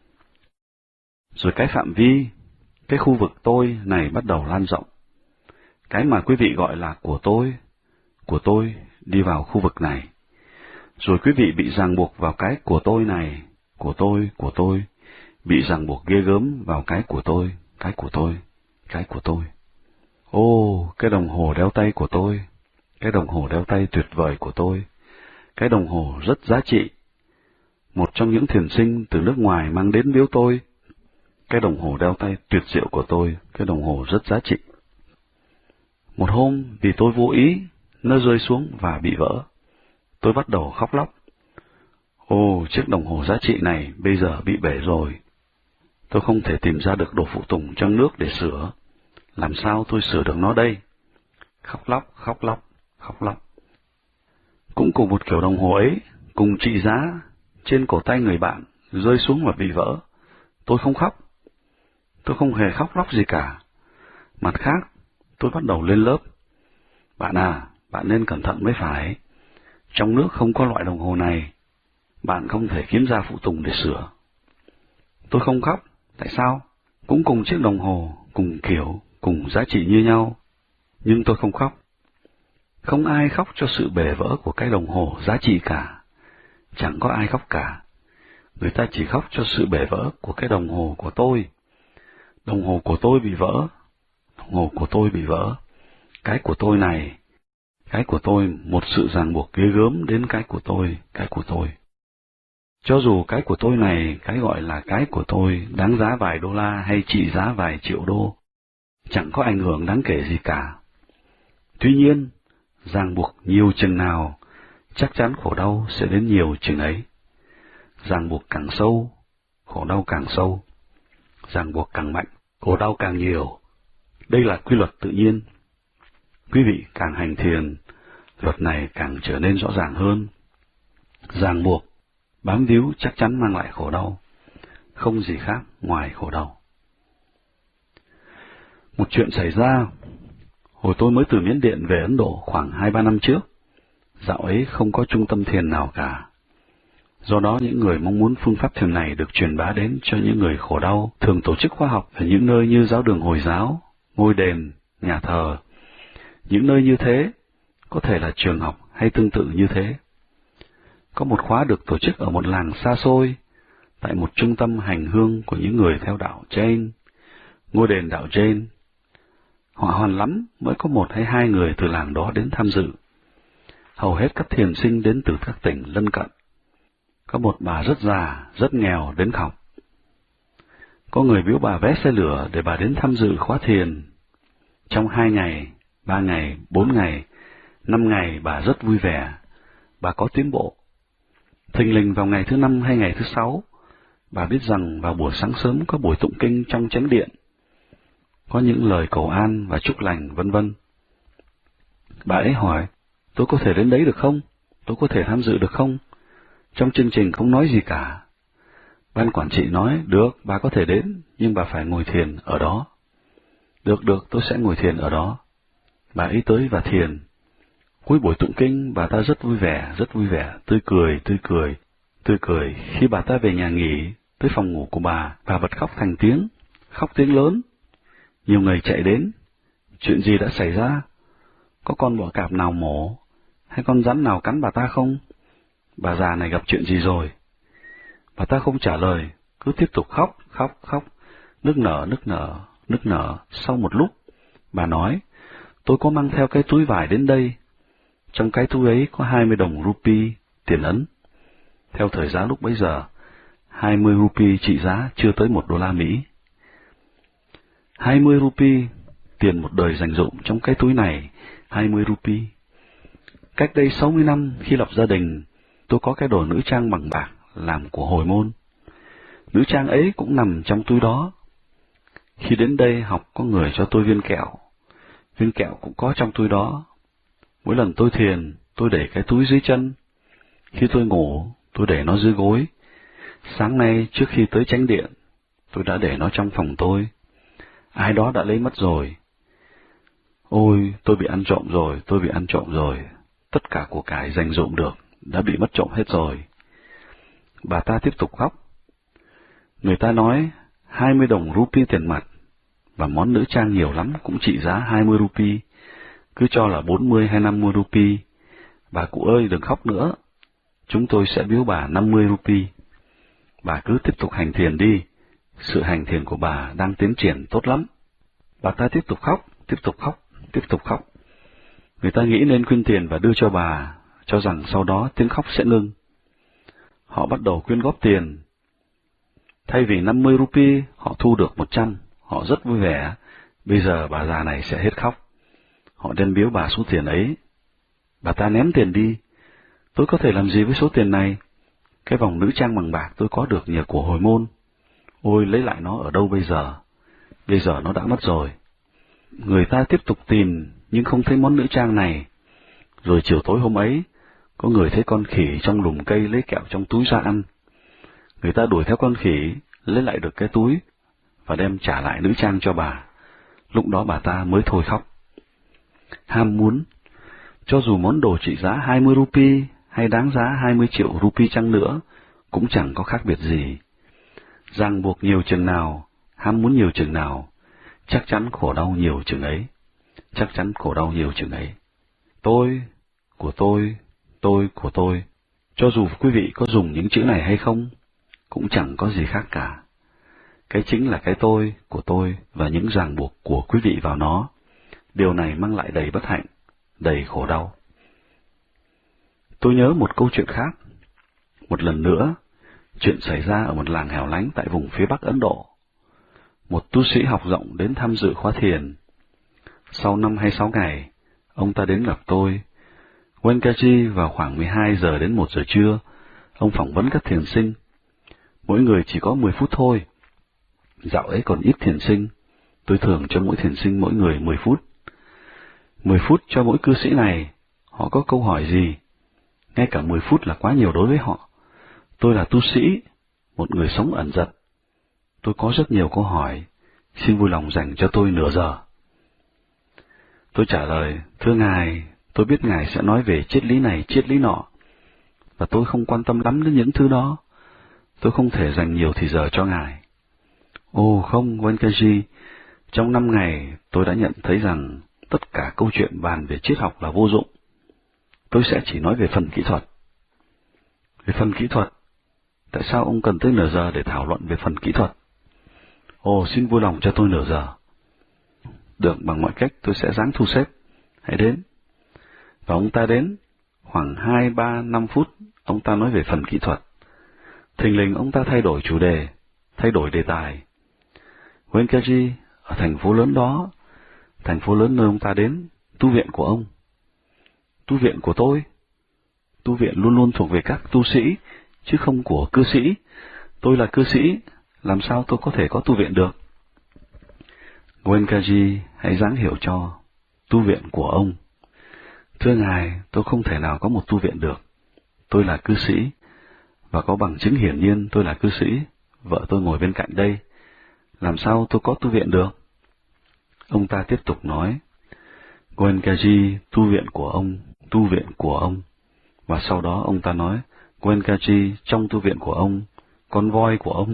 Rồi cái phạm vi, cái khu vực tôi này bắt đầu lan rộng. Cái mà quý vị gọi là của tôi, của tôi đi vào khu vực này. Rồi quý vị bị ràng buộc vào cái của tôi này, của tôi, của tôi, bị ràng buộc ghê gớm vào cái của tôi, cái của tôi, cái của tôi. Ô, cái đồng hồ đeo tay của tôi, cái đồng hồ đeo tay tuyệt vời của tôi, cái đồng hồ rất giá trị. Một trong những thiền sinh từ nước ngoài mang đến biếu tôi, cái đồng hồ đeo tay tuyệt diệu của tôi, cái đồng hồ rất giá trị. Một hôm, vì tôi vô ý, nó rơi xuống và bị vỡ. Tôi bắt đầu khóc lóc. Ồ, chiếc đồng hồ giá trị này bây giờ bị bể rồi. Tôi không thể tìm ra được đồ phụ tùng trong nước để sửa. Làm sao tôi sửa được nó đây? Khóc lóc, khóc lóc, khóc lóc. Cũng cùng một kiểu đồng hồ ấy, cùng trị giá, trên cổ tay người bạn, rơi xuống và bị vỡ. Tôi không khóc. Tôi không hề khóc lóc gì cả. Mặt khác, tôi bắt đầu lên lớp. Bạn à, bạn nên cẩn thận mới phải. Trong nước không có loại đồng hồ này. Bạn không thể kiếm ra phụ tùng để sửa. Tôi không khóc. Tại sao? Cũng cùng chiếc đồng hồ, cùng kiểu, cùng giá trị như nhau. Nhưng tôi không khóc. Không ai khóc cho sự bể vỡ của cái đồng hồ giá trị cả. Chẳng có ai khóc cả. Người ta chỉ khóc cho sự bể vỡ của cái đồng hồ của tôi. Đồng hồ của tôi bị vỡ, đồng hồ của tôi bị vỡ, cái của tôi này, cái của tôi, một sự ràng buộc ghê gớm đến cái của tôi, cái của tôi. Cho dù cái của tôi này, cái gọi là cái của tôi, đáng giá vài đô la hay trị giá vài triệu đô, chẳng có ảnh hưởng đáng kể gì cả. Tuy nhiên, ràng buộc nhiều chừng nào, chắc chắn khổ đau sẽ đến nhiều chừng ấy. Ràng buộc càng sâu, khổ đau càng sâu. Ràng buộc càng mạnh, khổ đau càng nhiều. Đây là quy luật tự nhiên. Quý vị càng hành thiền, luật này càng trở nên rõ ràng hơn. Ràng buộc, bám víu chắc chắn mang lại khổ đau, không gì khác ngoài khổ đau. Một chuyện xảy ra, hồi tôi mới từ Miến Điện về Ấn Độ khoảng hai ba năm trước, dạo ấy không có trung tâm thiền nào cả. Do đó những người mong muốn phương pháp thiền này được truyền bá đến cho những người khổ đau thường tổ chức khóa học ở những nơi như giáo đường Hồi giáo, ngôi đền, nhà thờ. Những nơi như thế, có thể là trường học hay tương tự như thế. Có một khóa được tổ chức ở một làng xa xôi, tại một trung tâm hành hương của những người theo đạo Jain, ngôi đền đạo Jain. Họ hoàn lắm mới có một hay hai người từ làng đó đến tham dự. Hầu hết các thiền sinh đến từ các tỉnh lân cận. Có một bà rất già, rất nghèo đến học. Có người biếu bà vé xe lửa để bà đến tham dự khóa thiền. Trong hai ngày, ba ngày, bốn ngày, năm ngày bà rất vui vẻ. Bà có tiến bộ. Thình lình vào ngày thứ năm hay ngày thứ sáu, bà biết rằng vào buổi sáng sớm có buổi tụng kinh trong chánh điện. Có những lời cầu an và chúc lành, vân vân. Bà ấy hỏi, tôi có thể đến đấy được không? Tôi có thể tham dự được không? Trong chương trình không nói gì cả. Ban quản trị nói, được, bà có thể đến, nhưng bà phải ngồi thiền ở đó. Được, được, tôi sẽ ngồi thiền ở đó. Bà ấy tới và thiền. Cuối buổi tụng kinh, bà ta rất vui vẻ, rất vui vẻ, tươi cười, tươi cười, tươi cười. Khi bà ta về nhà nghỉ, tới phòng ngủ của bà, bà bật khóc thành tiếng, khóc tiếng lớn. Nhiều người chạy đến. Chuyện gì đã xảy ra? Có con bọ cạp nào mổ, hay con rắn nào cắn bà ta không? Bà già này gặp chuyện gì rồi? Bà ta không trả lời, cứ tiếp tục khóc, khóc, khóc, nức nở, nức nở, nức nở. Sau một lúc, bà nói, tôi có mang theo cái túi vải đến đây. Trong cái túi ấy có hai mươi đồng rupee, tiền Ấn. Theo thời giá lúc bấy giờ, hai mươi rupee trị giá chưa tới một đô la Mỹ. hai mươi rupee, tiền một đời dành dụm trong cái túi này, hai mươi rupee. Cách đây sáu mươi năm, khi lập gia đình, tôi có cái đồ nữ trang bằng bạc làm của hồi môn. Nữ trang ấy cũng nằm trong túi đó. Khi đến đây học có người cho tôi viên kẹo. Viên kẹo cũng có trong túi đó. Mỗi lần tôi thiền, tôi để cái túi dưới chân. Khi tôi ngủ, tôi để nó dưới gối. Sáng nay trước khi tới chánh điện, tôi đã để nó trong phòng tôi. Ai đó đã lấy mất rồi. Ôi, tôi bị ăn trộm rồi, tôi bị ăn trộm rồi. Tất cả của cải dành dụm được, đã bị mất trộm hết rồi. Bà ta tiếp tục khóc. Người ta nói, hai mươi đồng rupee tiền mặt, và món nữ trang nhiều lắm cũng trị giá hai mươi rupee. Cứ cho là bốn mươi hay năm mươi rupee. Bà cụ ơi, đừng khóc nữa. Chúng tôi sẽ biếu bà năm mươi rupee. Bà cứ tiếp tục hành thiền đi. Sự hành thiền của bà đang tiến triển tốt lắm. Bà ta tiếp tục khóc, tiếp tục khóc, tiếp tục khóc. Người ta nghĩ nên quyên tiền và đưa cho bà, cho rằng sau đó tiếng khóc sẽ ngưng. Họ bắt đầu quyên góp tiền. Thay vì năm mươi rupee, họ thu được một trăm. Họ rất vui vẻ. Bây giờ bà già này sẽ hết khóc. Họ đem biếu bà số tiền ấy. Bà ta ném tiền đi. Tôi có thể làm gì với số tiền này? Cái vòng nữ trang bằng bạc tôi có được nhờ của hồi môn. Ôi, lấy lại nó ở đâu bây giờ? Bây giờ nó đã mất rồi. Người ta tiếp tục tìm, nhưng không thấy món nữ trang này. Rồi chiều tối hôm ấy, có người thấy con khỉ trong lùm cây lấy kẹo trong túi ra ăn. Người ta đuổi theo con khỉ, lấy lại được cái túi, và đem trả lại nữ trang cho bà. Lúc đó bà ta mới thôi khóc. Ham muốn, cho dù món đồ trị giá hai mươi rupee hay đáng giá hai mươi triệu rupee chăng nữa, cũng chẳng có khác biệt gì. Ràng buộc nhiều chừng nào, ham muốn nhiều chừng nào, chắc chắn khổ đau nhiều chừng ấy. Chắc chắn khổ đau nhiều chừng ấy. Tôi, của tôi, tôi, của tôi, cho dù quý vị có dùng những chữ này hay không, cũng chẳng có gì khác cả. Cái chính là cái tôi của tôi và những ràng buộc của quý vị vào nó. Điều này mang lại đầy bất hạnh, đầy khổ đau. Tôi nhớ một câu chuyện khác. Một lần nữa, chuyện xảy ra ở một làng hẻo lánh tại vùng phía Bắc Ấn Độ. Một tu sĩ học rộng đến tham dự khóa thiền. Sau năm hay sáu ngày, ông ta đến gặp tôi. Wenkaji vào khoảng mười hai giờ đến một giờ trưa, ông phỏng vấn các thiền sinh. Mỗi người chỉ có mười phút thôi. Dạo ấy còn ít thiền sinh, tôi thường cho mỗi thiền sinh mỗi người mười phút. Mười phút cho mỗi cư sĩ này, họ có câu hỏi gì? Ngay cả mười phút là quá nhiều đối với họ. Tôi là tu sĩ, một người sống ẩn dật. Tôi có rất nhiều câu hỏi, xin vui lòng dành cho tôi nửa giờ. Tôi trả lời, thưa Ngài, tôi biết Ngài sẽ nói về triết lý này, triết lý nọ, và tôi không quan tâm lắm đến những thứ đó. Tôi không thể dành nhiều thời giờ cho Ngài. Ồ không, Wenkaji, trong năm ngày tôi đã nhận thấy rằng tất cả câu chuyện bàn về triết học là vô dụng. Tôi sẽ chỉ nói về phần kỹ thuật. Về phần kỹ thuật? Tại sao ông cần tới nửa giờ để thảo luận về phần kỹ thuật? Ồ, xin vui lòng cho tôi nửa giờ. Được, bằng mọi cách tôi sẽ ráng thu xếp. Hãy đến. Và ông ta đến, khoảng hai, ba, năm phút, ông ta nói về phần kỹ thuật. Thình lình ông ta thay đổi chủ đề, thay đổi đề tài. Wenkaji, ở thành phố lớn đó, thành phố lớn nơi ông ta đến, tu viện của ông. Tu viện của tôi? Tu viện luôn luôn thuộc về các tu sĩ, chứ không của cư sĩ. Tôi là cư sĩ, làm sao tôi có thể có tu viện được? Wenkaji, hãy ráng hiểu cho, tu viện của ông. Thưa Ngài, tôi không thể nào có một tu viện được. Tôi là cư sĩ, và có bằng chứng hiển nhiên tôi là cư sĩ, vợ tôi ngồi bên cạnh đây. Làm sao tôi có tu viện được? Ông ta tiếp tục nói, Wenkaji, tu viện của ông, tu viện của ông. Và sau đó ông ta nói, Wenkaji, trong tu viện của ông, con voi của ông.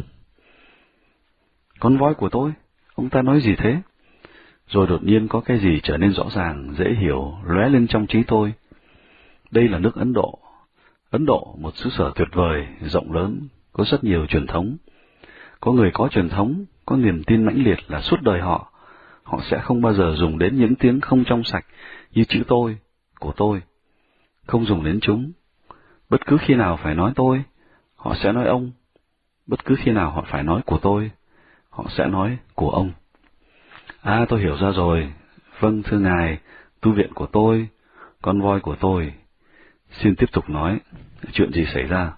Con voi của tôi? Ông ta nói gì thế? Rồi đột nhiên có cái gì trở nên rõ ràng, dễ hiểu, lóe lên trong trí tôi. Đây là nước Ấn Độ. Ấn Độ, một xứ sở tuyệt vời, rộng lớn, có rất nhiều truyền thống. Có người có truyền thống, có niềm tin mãnh liệt là suốt đời họ, họ sẽ không bao giờ dùng đến những tiếng không trong sạch như chữ tôi, của tôi. Không dùng đến chúng. Bất cứ khi nào phải nói tôi, họ sẽ nói ông. Bất cứ khi nào họ phải nói của tôi, họ sẽ nói của ông. À, tôi hiểu ra rồi. Vâng, thưa Ngài, tu viện của tôi, con voi của tôi. Xin tiếp tục nói, chuyện gì xảy ra?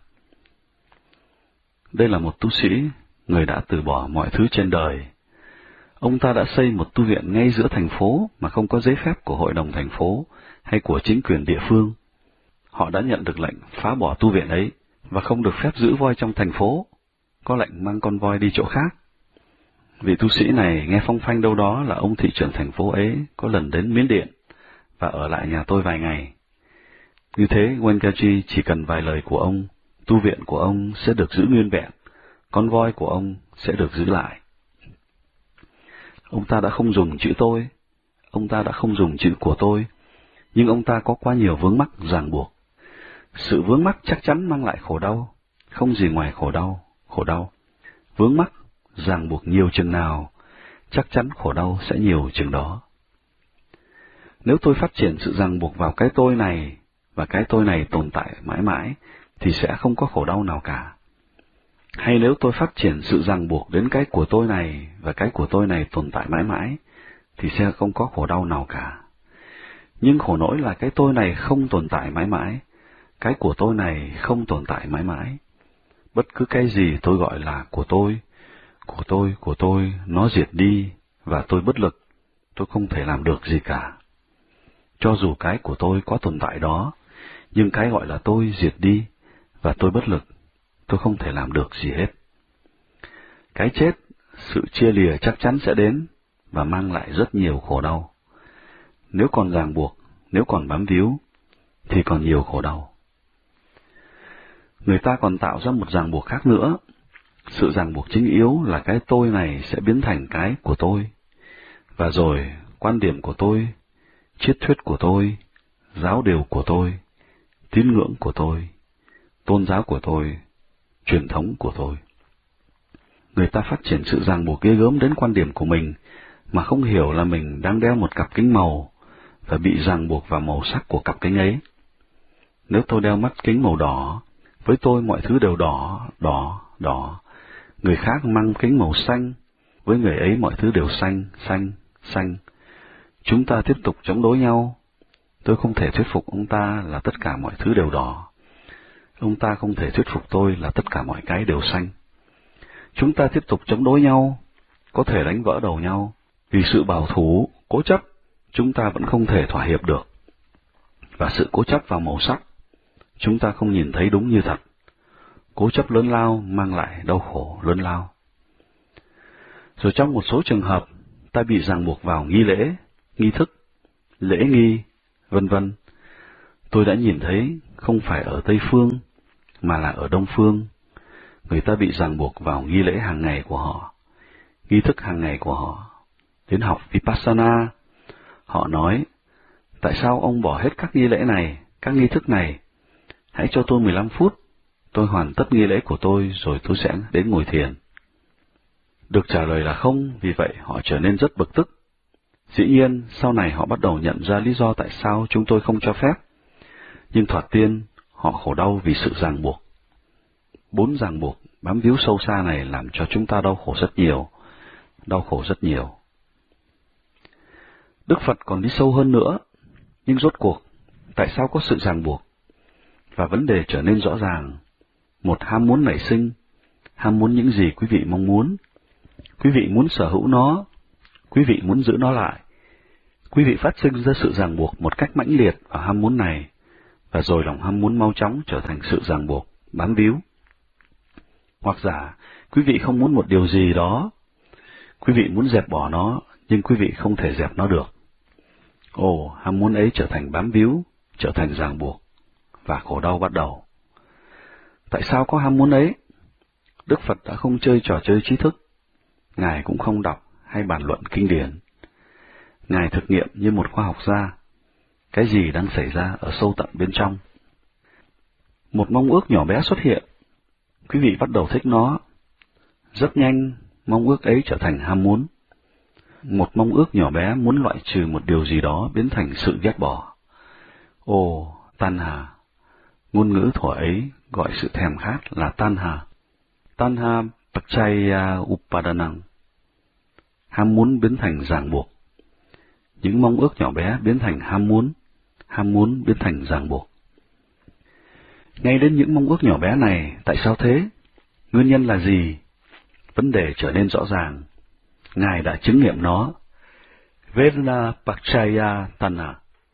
Đây là một tu sĩ, người đã từ bỏ mọi thứ trên đời. Ông ta đã xây một tu viện ngay giữa thành phố mà không có giấy phép của hội đồng thành phố hay của chính quyền địa phương. Họ đã nhận được lệnh phá bỏ tu viện ấy và không được phép giữ voi trong thành phố, có lệnh mang con voi đi chỗ khác. Vị tu sĩ này nghe phong phanh đâu đó là ông thị trưởng thành phố ấy có lần đến Miến Điện và ở lại nhà tôi vài ngày. Như thế, Wenkaji chỉ cần vài lời của ông, tu viện của ông sẽ được giữ nguyên vẹn, con voi của ông sẽ được giữ lại. Ông ta đã không dùng chữ tôi, ông ta đã không dùng chữ của tôi, nhưng ông ta có quá nhiều vướng mắc ràng buộc. Sự vướng mắc chắc chắn mang lại khổ đau, không gì ngoài khổ đau, khổ đau. Vướng mắc, ràng buộc nhiều chừng nào, chắc chắn khổ đau sẽ nhiều chừng đó. Nếu tôi phát triển sự ràng buộc vào cái tôi này, và cái tôi này tồn tại mãi mãi, thì sẽ không có khổ đau nào cả. Hay nếu tôi phát triển sự ràng buộc đến cái của tôi này, và cái của tôi này tồn tại mãi mãi, thì sẽ không có khổ đau nào cả. Nhưng khổ nỗi là cái tôi này không tồn tại mãi mãi, cái của tôi này không tồn tại mãi mãi. Bất cứ cái gì tôi gọi là của tôi, của tôi, của tôi, nó diệt đi, và tôi bất lực, tôi không thể làm được gì cả. Cho dù cái của tôi có tồn tại đó, nhưng cái gọi là tôi diệt đi, và tôi bất lực, tôi không thể làm được gì hết. Cái chết, sự chia lìa chắc chắn sẽ đến, và mang lại rất nhiều khổ đau. Nếu còn ràng buộc, nếu còn bám víu, thì còn nhiều khổ đau. Người ta còn tạo ra một ràng buộc khác nữa. Sự ràng buộc chính yếu là cái tôi này sẽ biến thành cái của tôi. Và rồi, quan điểm của tôi, triết thuyết của tôi, giáo điều của tôi, tín ngưỡng của tôi, tôn giáo của tôi, truyền thống của tôi. Người ta phát triển sự ràng buộc ghê gớm đến quan điểm của mình, mà không hiểu là mình đang đeo một cặp kính màu, và bị ràng buộc vào màu sắc của cặp kính ấy. Nếu tôi đeo mắt kính màu đỏ, với tôi mọi thứ đều đỏ, đỏ, đỏ. Người khác mang kính màu xanh, với người ấy mọi thứ đều xanh, xanh, xanh. Chúng ta tiếp tục chống đối nhau. Tôi không thể thuyết phục ông ta là tất cả mọi thứ đều đỏ. Ông ta không thể thuyết phục tôi là tất cả mọi cái đều xanh. Chúng ta tiếp tục chống đối nhau, có thể đánh vỡ đầu nhau. Vì sự bảo thủ, cố chấp, chúng ta vẫn không thể thỏa hiệp được. Và sự cố chấp vào màu sắc, chúng ta không nhìn thấy đúng như thật. Cố chấp lớn lao mang lại đau khổ lớn lao. Rồi trong một số trường hợp, ta bị ràng buộc vào nghi lễ, nghi thức, lễ nghi, vân vân. Tôi đã nhìn thấy không phải ở Tây Phương, mà là ở Đông Phương. Người ta bị ràng buộc vào nghi lễ hàng ngày của họ, nghi thức hàng ngày của họ. Đến học Vipassana, họ nói, tại sao ông bỏ hết các nghi lễ này, các nghi thức này? Hãy cho tôi mười lăm phút, tôi hoàn tất nghi lễ của tôi, rồi tôi sẽ đến ngồi thiền. Được trả lời là không, vì vậy họ trở nên rất bực tức. Dĩ nhiên, sau này họ bắt đầu nhận ra lý do tại sao chúng tôi không cho phép. Nhưng thoạt tiên, họ khổ đau vì sự ràng buộc. Bốn ràng buộc bám víu sâu xa này làm cho chúng ta đau khổ rất nhiều, đau khổ rất nhiều. Đức Phật còn đi sâu hơn nữa, nhưng rốt cuộc, tại sao có sự ràng buộc? Và vấn đề trở nên rõ ràng. Một ham muốn nảy sinh, ham muốn những gì quý vị mong muốn. Quý vị muốn sở hữu nó, quý vị muốn giữ nó lại. Quý vị phát sinh ra sự ràng buộc một cách mãnh liệt vào ham muốn này, và rồi lòng ham muốn mau chóng trở thành sự ràng buộc, bám víu. Hoặc giả, quý vị không muốn một điều gì đó, quý vị muốn dẹp bỏ nó, nhưng quý vị không thể dẹp nó được. Ồ, ham muốn ấy trở thành bám víu, trở thành ràng buộc, và khổ đau bắt đầu. Tại sao có ham muốn ấy? Đức Phật đã không chơi trò chơi trí thức. Ngài cũng không đọc hay bàn luận kinh điển. Ngài thực nghiệm như một khoa học gia. Cái gì đang xảy ra ở sâu tận bên trong? Một mong ước nhỏ bé xuất hiện. Quý vị bắt đầu thích nó. Rất nhanh, mong ước ấy trở thành ham muốn. Một mong ước nhỏ bé muốn loại trừ một điều gì đó biến thành sự ghét bỏ. Ồ, tanha. Ngôn ngữ thuở ấy gọi sự thèm khát là tanha. Tanha pachaya upadanang. Ham muốn biến thành ràng buộc. Những mong ước nhỏ bé biến thành ham muốn, ham muốn biến thành ràng buộc. Ngay đến những mong ước nhỏ bé này, tại sao thế? Nguyên nhân là gì? Vấn đề trở nên rõ ràng. Ngài đã chứng nghiệm nó. Vedana Pachaya Tanha.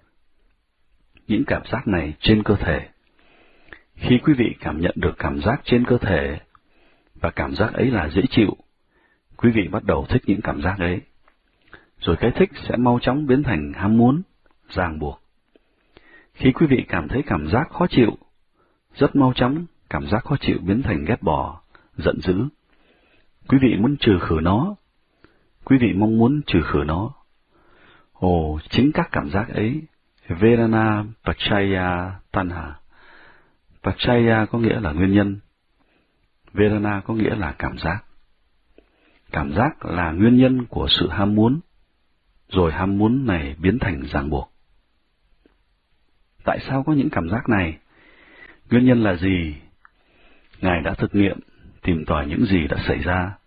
Những cảm giác này trên cơ thể. Khi quý vị cảm nhận được cảm giác trên cơ thể, và cảm giác ấy là dễ chịu, quý vị bắt đầu thích những cảm giác ấy. Rồi cái thích sẽ mau chóng biến thành ham muốn, ràng buộc. Khi quý vị cảm thấy cảm giác khó chịu, rất mau chóng cảm giác khó chịu biến thành ghét bỏ, giận dữ. Quý vị muốn trừ khử nó. Quý vị mong muốn trừ khử nó. Ồ, chính các cảm giác ấy, Vedana Pachaya Tanha. Pachaya có nghĩa là nguyên nhân. Vedana có nghĩa là cảm giác. Cảm giác là nguyên nhân của sự ham muốn, rồi ham muốn này biến thành ràng buộc. Tại sao có những cảm giác này? Nguyên nhân là gì? Ngài đã thực nghiệm, tìm tòi những gì đã xảy ra.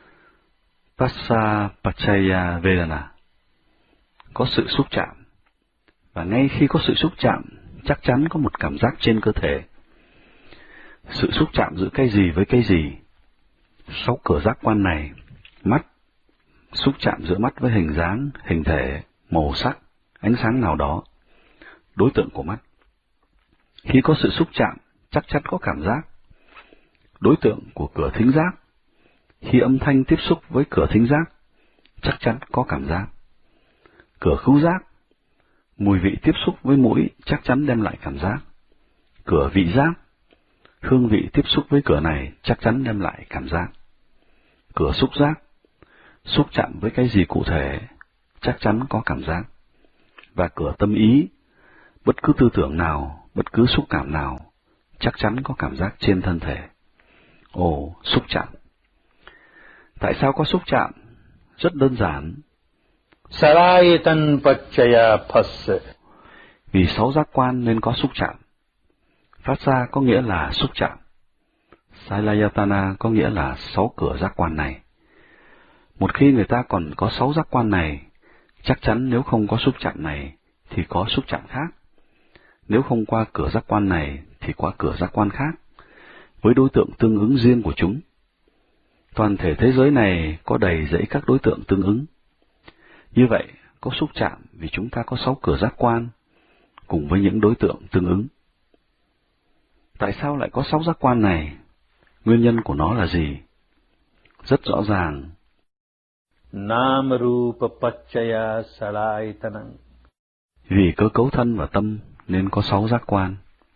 Passa Pachaya Vedana. Có sự xúc chạm. Và ngay khi có sự xúc chạm, chắc chắn có một cảm giác trên cơ thể. Sự xúc chạm giữa cái gì với cái gì? Sáu cửa giác quan này, mắt, xúc chạm giữa mắt với hình dáng, hình thể, màu sắc, ánh sáng nào đó, đối tượng của mắt. Khi có sự xúc chạm, chắc chắn có cảm giác. Đối tượng của cửa thính giác. Khi âm thanh tiếp xúc với cửa thính giác, chắc chắn có cảm giác. Cửa khứu giác. Mùi vị tiếp xúc với mũi chắc chắn đem lại cảm giác. Cửa vị giác. Hương vị tiếp xúc với cửa này chắc chắn đem lại cảm giác. Cửa xúc giác. Xúc chạm với cái gì cụ thể, chắc chắn có cảm giác. Và cửa tâm ý. Bất cứ tư tưởng nào, bất cứ xúc cảm nào, chắc chắn có cảm giác trên thân thể. Ồ, xúc chạm. Tại sao có xúc chạm? Rất đơn giản. Salayatan Pachaya Phassa. Vì sáu giác quan nên có xúc chạm. Phát ra có nghĩa là xúc chạm. Salayatana có nghĩa là sáu cửa giác quan này. Một khi người ta còn có sáu giác quan này, chắc chắn nếu không có xúc chạm này, thì có xúc chạm khác. Nếu không qua cửa giác quan này, thì qua cửa giác quan khác, với đối tượng tương ứng riêng của chúng. Toàn thể thế giới này có đầy dẫy các đối tượng tương ứng. Như vậy, có xúc chạm vì chúng ta có sáu cửa giác quan, cùng với những đối tượng tương ứng. Tại sao lại có sáu giác quan này? Nguyên nhân của nó là gì? Rất rõ ràng. Namarupa Pachaya Salayatanam. Vì cơ cấu thân và tâm nên có sáu giác quan.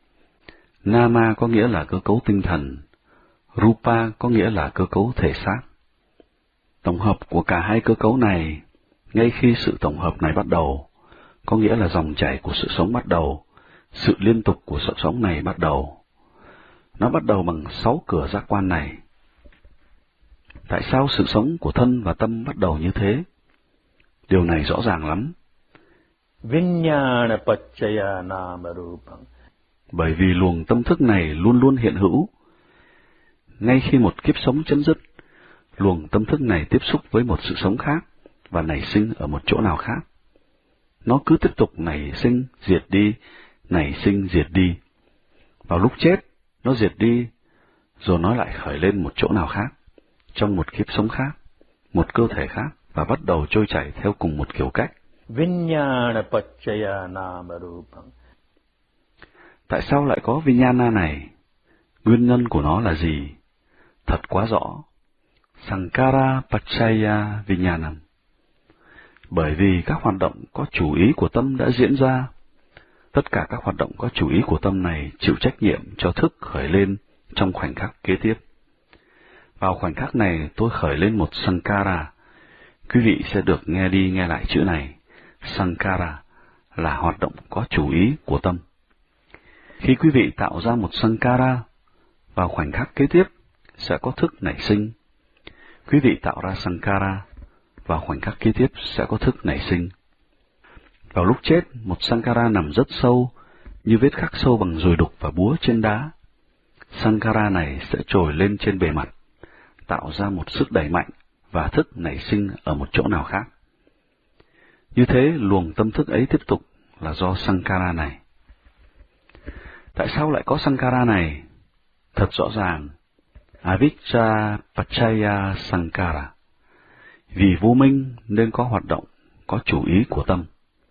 Nama có nghĩa là cơ cấu tinh thần, Rupa có nghĩa là cơ cấu thể xác. Tổng hợp của cả hai cơ cấu này, ngay khi sự tổng hợp này bắt đầu, có nghĩa là dòng chảy của sự sống bắt đầu, sự liên tục của sự sống này bắt đầu. Nó bắt đầu bằng sáu cửa giác quan này. Tại sao sự sống của thân và tâm bắt đầu như thế? Điều này rõ ràng lắm. Viññāna Pachaya Namarupam. Bởi vì luồng tâm thức này luôn luôn hiện hữu. Ngay khi một kiếp sống chấm dứt, luồng tâm thức này tiếp xúc với một sự sống khác và nảy sinh ở một chỗ nào khác. Nó cứ tiếp tục nảy sinh, diệt đi, nảy sinh, diệt đi. Vào lúc chết, nó diệt đi, rồi nó lại khởi lên một chỗ nào khác, trong một kiếp sống khác, một cơ thể khác, và bắt đầu trôi chảy theo cùng một kiểu cách. Viññāna Pachaya Namarupam. Tại sao lại có Viññāna này? Nguyên nhân của nó là gì? Thật quá rõ. Sankara Pachaya Viññānam. Bởi vì các hoạt động có chủ ý của tâm đã diễn ra. Tất cả các hoạt động có chủ ý của tâm này chịu trách nhiệm cho thức khởi lên trong khoảnh khắc kế tiếp. Vào khoảnh khắc này tôi khởi lên một Sankara. Quý vị sẽ được nghe đi nghe lại chữ này. Sankara là hoạt động có chủ ý của tâm. Khi quý vị tạo ra một Sankara, vào khoảnh khắc kế tiếp sẽ có thức nảy sinh. Quý vị tạo ra Sankara, vào khoảnh khắc kế tiếp sẽ có thức nảy sinh. Vào lúc chết, một Sankara nằm rất sâu, như vết khắc sâu bằng dùi đục và búa trên đá. Sankara này sẽ trồi lên trên bề mặt, tạo ra một sức đẩy mạnh và thức nảy sinh ở một chỗ nào khác. Như thế, luồng tâm thức ấy tiếp tục là do Sankara này. Tại sao lại có Sankara này? Thật rõ ràng. Avijja Pachaya Sankara. Vì vô minh nên có hoạt động, có chủ ý của tâm.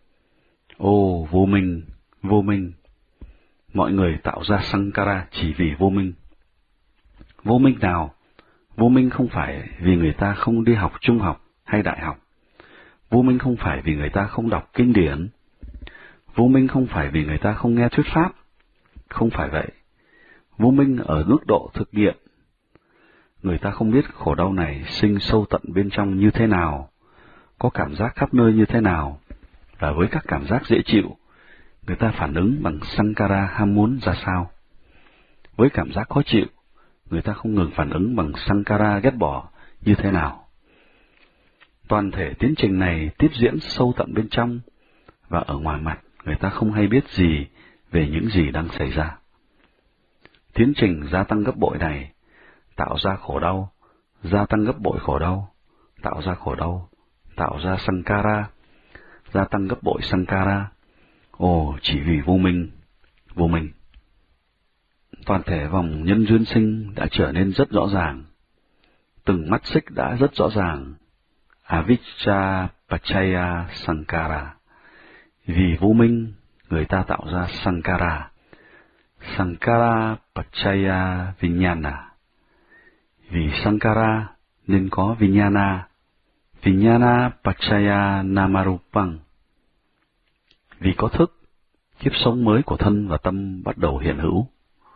Ô, vô minh, vô minh. Mọi người tạo ra Sankara chỉ vì vô minh. Vô minh nào? Vô minh không phải vì người ta không đi học trung học hay đại học. Vô minh không phải vì người ta không đọc kinh điển. Vô minh không phải vì người ta không nghe thuyết pháp. Không phải vậy. Vô minh ở mức độ thực nghiệm. Người ta không biết khổ đau này sinh sâu tận bên trong như thế nào, có cảm giác khắp nơi như thế nào, và với các cảm giác dễ chịu, người ta phản ứng bằng Sankara ham muốn ra sao. Với cảm giác khó chịu, người ta không ngừng phản ứng bằng Sankara ghét bỏ như thế nào. Toàn thể tiến trình này tiếp diễn sâu tận bên trong, và ở ngoài mặt người ta không hay biết gì về những gì đang xảy ra. Tiến trình gia tăng gấp bội này tạo ra khổ đau, gia tăng gấp bội khổ đau, tạo ra khổ đau, tạo ra Sankara, gia tăng gấp bội Sankara. Ồ, chỉ vì vô minh, vô minh. Toàn thể vòng nhân duyên sinh đã trở nên rất rõ ràng. Từng mắt xích đã rất rõ ràng. Avijja Pachaya Sankara. Vì vô minh, người ta tạo ra Sankara. Sankara Pachaya Viññāna. Vì Sankara nên có Viññāna. Viññāna Pachaya Namarupam. Vì có thức, kiếp sống mới của thân và tâm bắt đầu hiện hữu.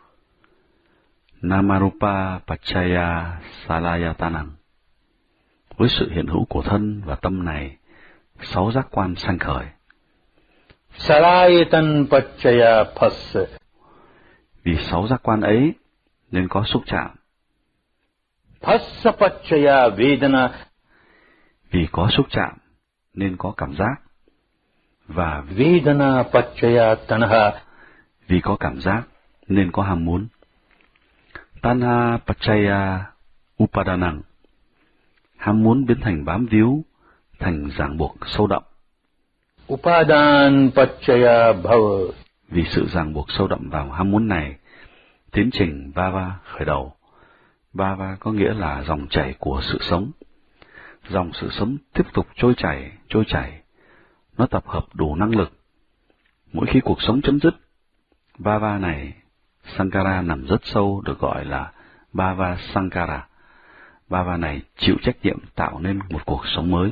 Namarupa Pachaya Salayatanam. Với sự hiện hữu của thân và tâm này, sáu giác quan sanh khởi. Salayatan Pachaya Phassa. Vì sáu giác quan ấy nên có xúc chạm. Phasapachaya Vedana. Vì có xúc chạm nên có cảm giác, và Vedana Pachaya Tanha. Vì có cảm giác nên có ham muốn. Tanha Pachaya Upadanang. Ham muốn biến thành bám víu, thành ràng buộc sâu đậm. Upadan Pachaya Bhava. Vì sự ràng buộc sâu đậm vào ham muốn này, tiến trình Bhava khởi đầu. Bhava có nghĩa là dòng chảy của sự sống. Dòng sự sống tiếp tục trôi chảy, trôi chảy. Nó tập hợp đủ năng lực. Mỗi khi cuộc sống chấm dứt, Bhava này, Sankara nằm rất sâu, được gọi là Bhava Sankara. Bhava này chịu trách nhiệm tạo nên một cuộc sống mới.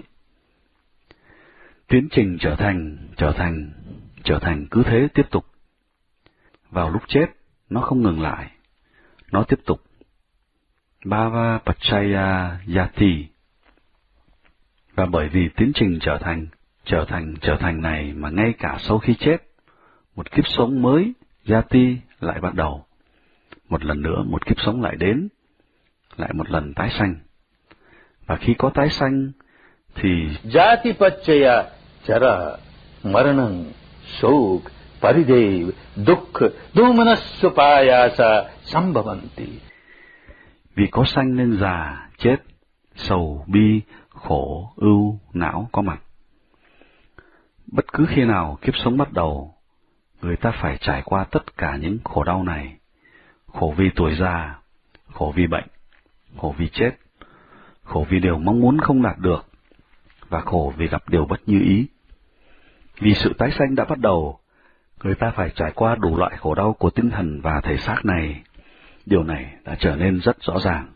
Tiến trình trở thành, trở thành, trở thành cứ thế tiếp tục. Vào lúc chết, nó không ngừng lại. Nó tiếp tục. Bhava Pachaya Yati. Và bởi vì tiến trình trở thành, trở thành, trở thành này mà ngay cả sau khi chết, một kiếp sống mới, Yati, lại bắt đầu. Một lần nữa, một kiếp sống lại đến, lại một lần tái sanh. Và khi có tái sanh, thì Jati Pachaya Chara Maranang Sok Paridev Dukh Domanasupayasa Sambhavanti. Vì có sanh nên già, chết, sầu, bi, khổ, ưu, não có mặt. Bất cứ khi nào kiếp sống bắt đầu, người ta phải trải qua tất cả những khổ đau này. Khổ vì tuổi già, khổ vì bệnh, khổ vì chết, khổ vì điều mong muốn không đạt được, và khổ vì gặp điều bất như ý. Vì sự tái sanh đã bắt đầu, người ta phải trải qua đủ loại khổ đau của tinh thần và thể xác này. Điều này đã trở nên rất rõ ràng.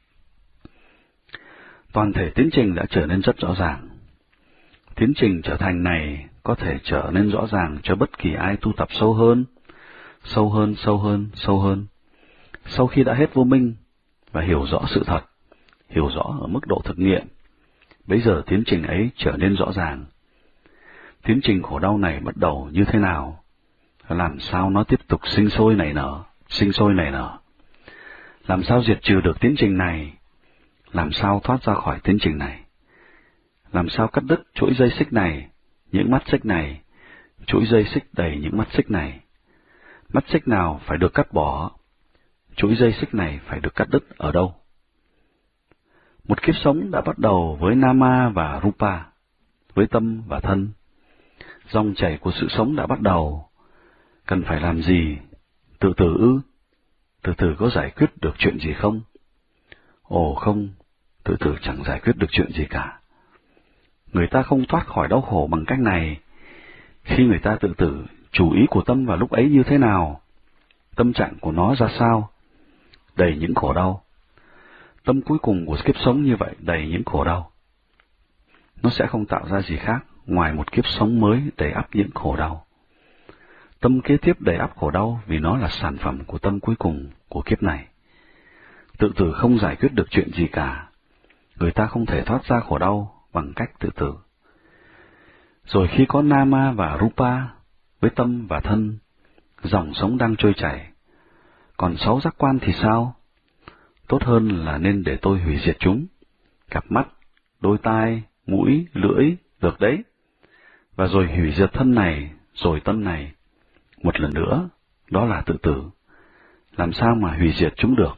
Toàn thể tiến trình đã trở nên rất rõ ràng. Tiến trình trở thành này có thể trở nên rõ ràng cho bất kỳ ai tu tập sâu hơn, sâu hơn, sâu hơn, sâu hơn. Sau khi đã hết vô minh và hiểu rõ sự thật, hiểu rõ ở mức độ thực nghiệm, bấy giờ tiến trình ấy trở nên rõ ràng. Tiến trình khổ đau này bắt đầu như thế nào? Làm sao nó tiếp tục sinh sôi nảy nở, sinh sôi nảy nở? Làm sao diệt trừ được tiến trình này? Làm sao thoát ra khỏi tiến trình này? Làm sao cắt đứt chuỗi dây xích này, những mắt xích này, chuỗi dây xích đầy những mắt xích này? Mắt xích nào phải được cắt bỏ? Chuỗi dây xích này phải được cắt đứt ở đâu? Một kiếp sống đã bắt đầu với Nama và Rupa, với tâm và thân. Dòng chảy của sự sống đã bắt đầu. Cần phải làm gì? Tự tử ư? Tự tử có giải quyết được chuyện gì không? Ồ không, tự tử chẳng giải quyết được chuyện gì cả. Người ta không thoát khỏi đau khổ bằng cách này. Khi người ta tự tử, chủ ý của tâm vào lúc ấy như thế nào? Tâm trạng của nó ra sao? Đầy những khổ đau. Tâm cuối cùng của kiếp sống như vậy đầy những khổ đau. Nó sẽ không tạo ra gì khác ngoài một kiếp sống mới đầy ắp những khổ đau. Tâm kế tiếp đầy ắp khổ đau vì nó là sản phẩm của tâm cuối cùng của kiếp này. Tự tử không giải quyết được chuyện gì cả. Người ta không thể thoát ra khổ đau bằng cách tự tử. Rồi khi có Nama và Rupa, với tâm và thân, dòng sống đang trôi chảy. Còn sáu giác quan thì sao? Tốt hơn là nên để tôi hủy diệt chúng. Cặp mắt, đôi tai, mũi, lưỡi, được đấy. Và rồi hủy diệt thân này, rồi tâm này. Một lần nữa, đó là tự tử. Làm sao mà hủy diệt chúng được?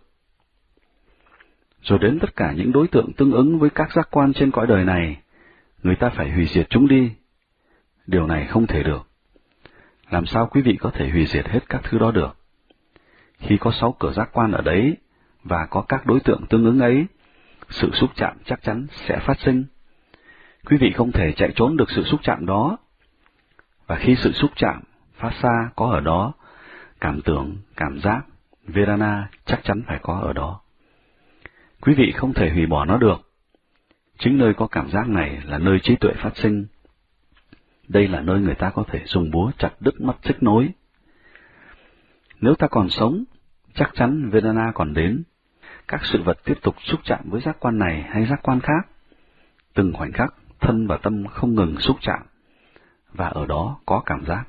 Rồi đến tất cả những đối tượng tương ứng với các giác quan trên cõi đời này, người ta phải hủy diệt chúng đi. Điều này không thể được. Làm sao quý vị có thể hủy diệt hết các thứ đó được? Khi có sáu cửa giác quan ở đấy, và có các đối tượng tương ứng ấy, sự xúc chạm chắc chắn sẽ phát sinh. Quý vị không thể chạy trốn được sự xúc chạm đó. Và khi sự xúc chạm, phát xa có ở đó, cảm tưởng, cảm giác, Vedana chắc chắn phải có ở đó. Quý vị không thể hủy bỏ nó được. Chính nơi có cảm giác này là nơi trí tuệ phát sinh. Đây là nơi người ta có thể dùng búa chặt đứt mắt xích nối. Nếu ta còn sống, chắc chắn Vedana còn đến. Các sự vật tiếp tục xúc chạm với giác quan này hay giác quan khác. Từng khoảnh khắc, thân và tâm không ngừng xúc chạm, và ở đó có cảm giác.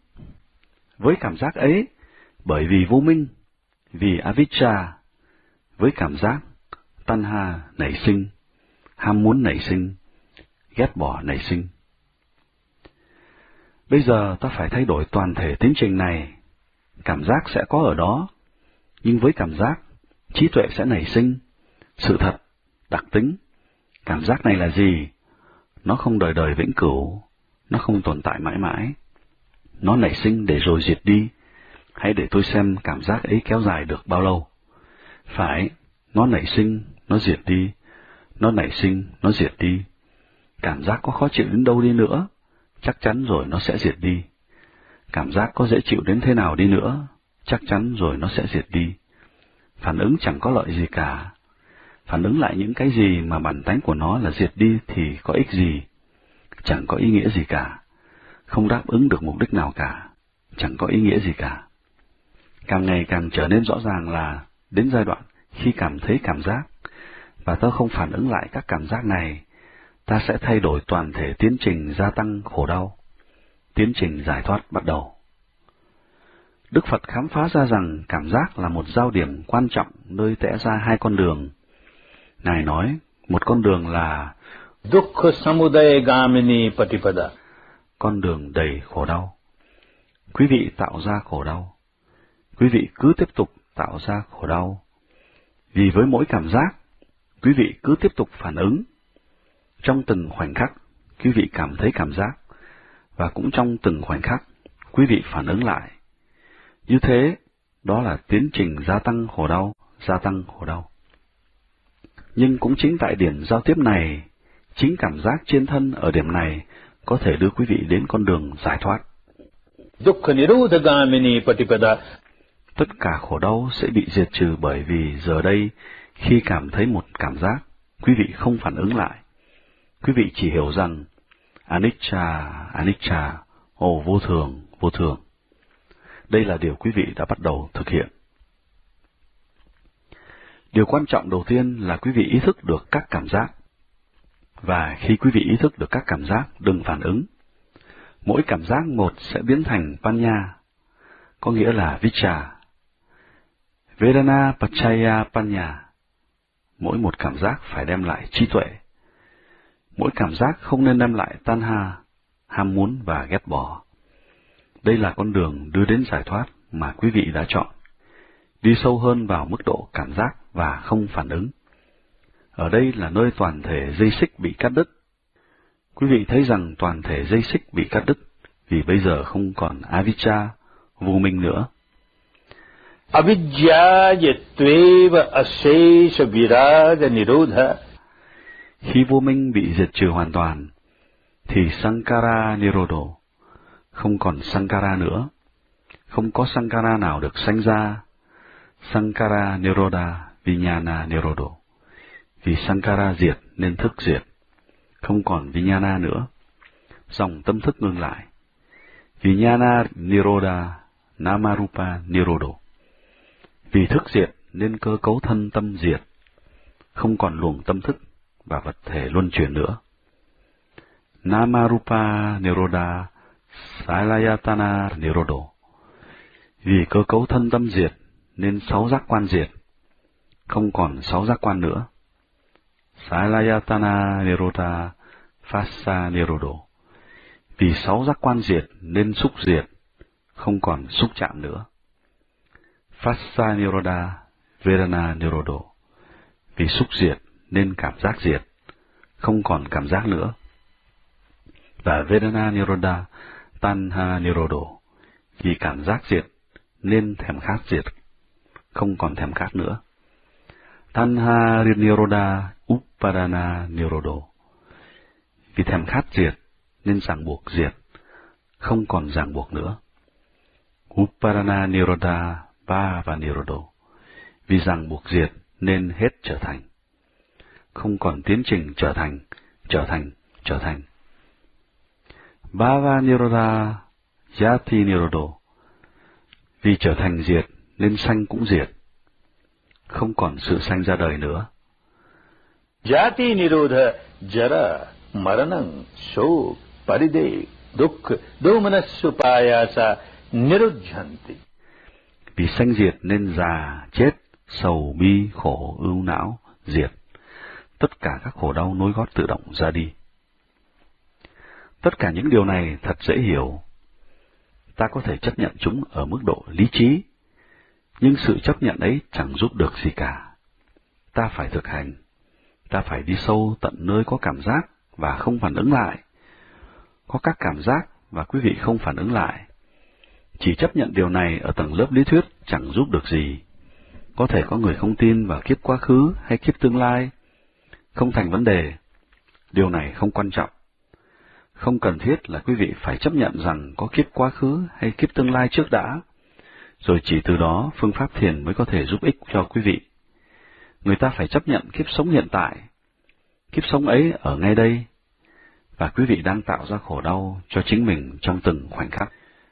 Với cảm giác ấy, bởi vì vô minh, vì avijja, với cảm giác tanha nảy sinh, ham muốn nảy sinh, ghét bỏ nảy sinh. Bây giờ ta phải thay đổi toàn thể tiến trình này. Cảm giác sẽ có ở đó, nhưng với cảm giác, trí tuệ sẽ nảy sinh. Sự thật, đặc tính, cảm giác này là gì? Nó không đời đời vĩnh cửu, nó không tồn tại mãi mãi. Nó nảy sinh để rồi diệt đi. Hãy để tôi xem cảm giác ấy kéo dài được bao lâu. Phải, nó nảy sinh, nó diệt đi. Nó nảy sinh, nó diệt đi. Cảm giác có khó chịu đến đâu đi nữa, chắc chắn rồi nó sẽ diệt đi. Cảm giác có dễ chịu đến thế nào đi nữa, chắc chắn rồi nó sẽ diệt đi. Phản ứng chẳng có lợi gì cả. Phản ứng lại những cái gì mà bản tánh của nó là diệt đi thì có ích gì? Chẳng có ý nghĩa gì cả. Không đáp ứng được mục đích nào cả. Chẳng có ý nghĩa gì cả. Càng ngày càng trở nên rõ ràng là đến giai đoạn khi cảm thấy cảm giác và ta không phản ứng lại các cảm giác này, ta sẽ thay đổi toàn thể tiến trình gia tăng khổ đau. Tiến trình giải thoát bắt đầu. Đức Phật khám phá ra rằng cảm giác là một giao điểm quan trọng nơi tẽ ra hai con đường. Ngài nói, một con đường là Dukkha Samudaya Gamini Patipada, con đường đầy khổ đau. Quý vị tạo ra khổ đau. Quý vị cứ tiếp tục tạo ra khổ đau. Vì với mỗi cảm giác, quý vị cứ tiếp tục phản ứng. Trong từng khoảnh khắc, quý vị cảm thấy cảm giác, và cũng trong từng khoảnh khắc, quý vị phản ứng lại. Như thế, đó là tiến trình gia tăng khổ đau, gia tăng khổ đau. Nhưng cũng chính tại điểm giao tiếp này, chính cảm giác trên thân ở điểm này có thể đưa quý vị đến con đường giải thoát. Dukkha Nirodha Gamini Patipada. Tất cả khổ đau sẽ bị diệt trừ bởi vì giờ đây, khi cảm thấy một cảm giác, quý vị không phản ứng lại. Quý vị chỉ hiểu rằng, Anicca, Anicca, ồ vô thường, vô thường. Đây là điều quý vị đã bắt đầu thực hiện. Điều quan trọng đầu tiên là quý vị ý thức được các cảm giác. Và khi quý vị ý thức được các cảm giác, đừng phản ứng. Mỗi cảm giác một sẽ biến thành Panya, có nghĩa là Vicha. Vedana Pachaya Panya. Mỗi một cảm giác phải đem lại trí tuệ. Mỗi cảm giác không nên đem lại Tanha, ham muốn và ghét bỏ. Đây là con đường đưa đến giải thoát mà quý vị đã chọn. Đi sâu hơn vào mức độ cảm giác và không phản ứng. Ở đây là nơi toàn thể dây xích bị cắt đứt. Quý vị thấy rằng toàn thể dây xích bị cắt đứt vì bây giờ không còn avijja, vô minh nữa. Avidya yatveva asesha viraga nirodha. Khi vô minh bị diệt trừ hoàn toàn, thì Sankara Nirodho, không còn Sankara nữa. Không có Sankara nào được sanh ra. Sankara Nirodha Vijnana Nirodho. Vì Sankara diệt nên thức diệt. Không còn Vijnana nữa. Dòng tâm thức ngưng lại. Vijnana Nirodha Namarupa Nirodho. Vì thức diệt nên cơ cấu thân tâm diệt. Không còn luồng tâm thức và vật thể luân chuyển nữa. Namarupa Nirodha Salayatana Nirodho. Vì cơ cấu thân tâm diệt nên sáu giác quan diệt. Không còn sáu giác quan nữa. Salayatana Nirodha Phassa Nirodho. Vì sáu giác quan diệt nên xúc diệt. Không còn xúc chạm nữa. Phassa Nirodha Vedana Nirodho. Vì xúc diệt nên cảm giác diệt. Không còn cảm giác nữa. Và Vedana Nirodha Tanha Nirodho. Vì cảm giác diệt nên thèm khát diệt. Không còn thèm khát nữa. Tanha Nirodha Upadana Nirodho. Vì thèm khát diệt nên ràng buộc diệt. Không còn ràng buộc nữa. Upadana Nirodha Bhava Nirodho. Vì ràng buộc diệt nên hết trở thành. Không còn tiến trình trở thành, trở thành, trở thành. Bhava Nirodha Yati Nirodho. Vì trở thành diệt nên sanh cũng diệt. Không còn sự sanh ra đời nữa. Jati Nirodha Jara Maranam Shok Paridev Dukkha Domanasupayasa Nirodhanti. Vì sanh diệt nên già, chết, sầu bi, khổ, ưu não, diệt. Tất cả các khổ đau nối gót tự động ra đi. Tất cả những điều này thật dễ hiểu. Ta có thể chấp nhận chúng ở mức độ lý trí, nhưng sự chấp nhận ấy chẳng giúp được gì cả. Ta phải thực hành, ta phải đi sâu tận nơi có cảm giác và không phản ứng lại. Có các cảm giác và quý vị không phản ứng lại. Chỉ chấp nhận điều này ở tầng lớp lý thuyết chẳng giúp được gì. Có thể có người không tin vào kiếp quá khứ hay kiếp tương lai. Không thành vấn đề. Điều này không quan trọng. Không cần thiết là quý vị phải chấp nhận rằng có kiếp quá khứ hay kiếp tương lai trước đã, rồi chỉ từ đó phương pháp thiền mới có thể giúp ích cho quý vị. Người ta phải chấp nhận kiếp sống hiện tại. Kiếp sống ấy ở ngay đây, và quý vị đang tạo ra khổ đau cho chính mình trong từng khoảnh khắc.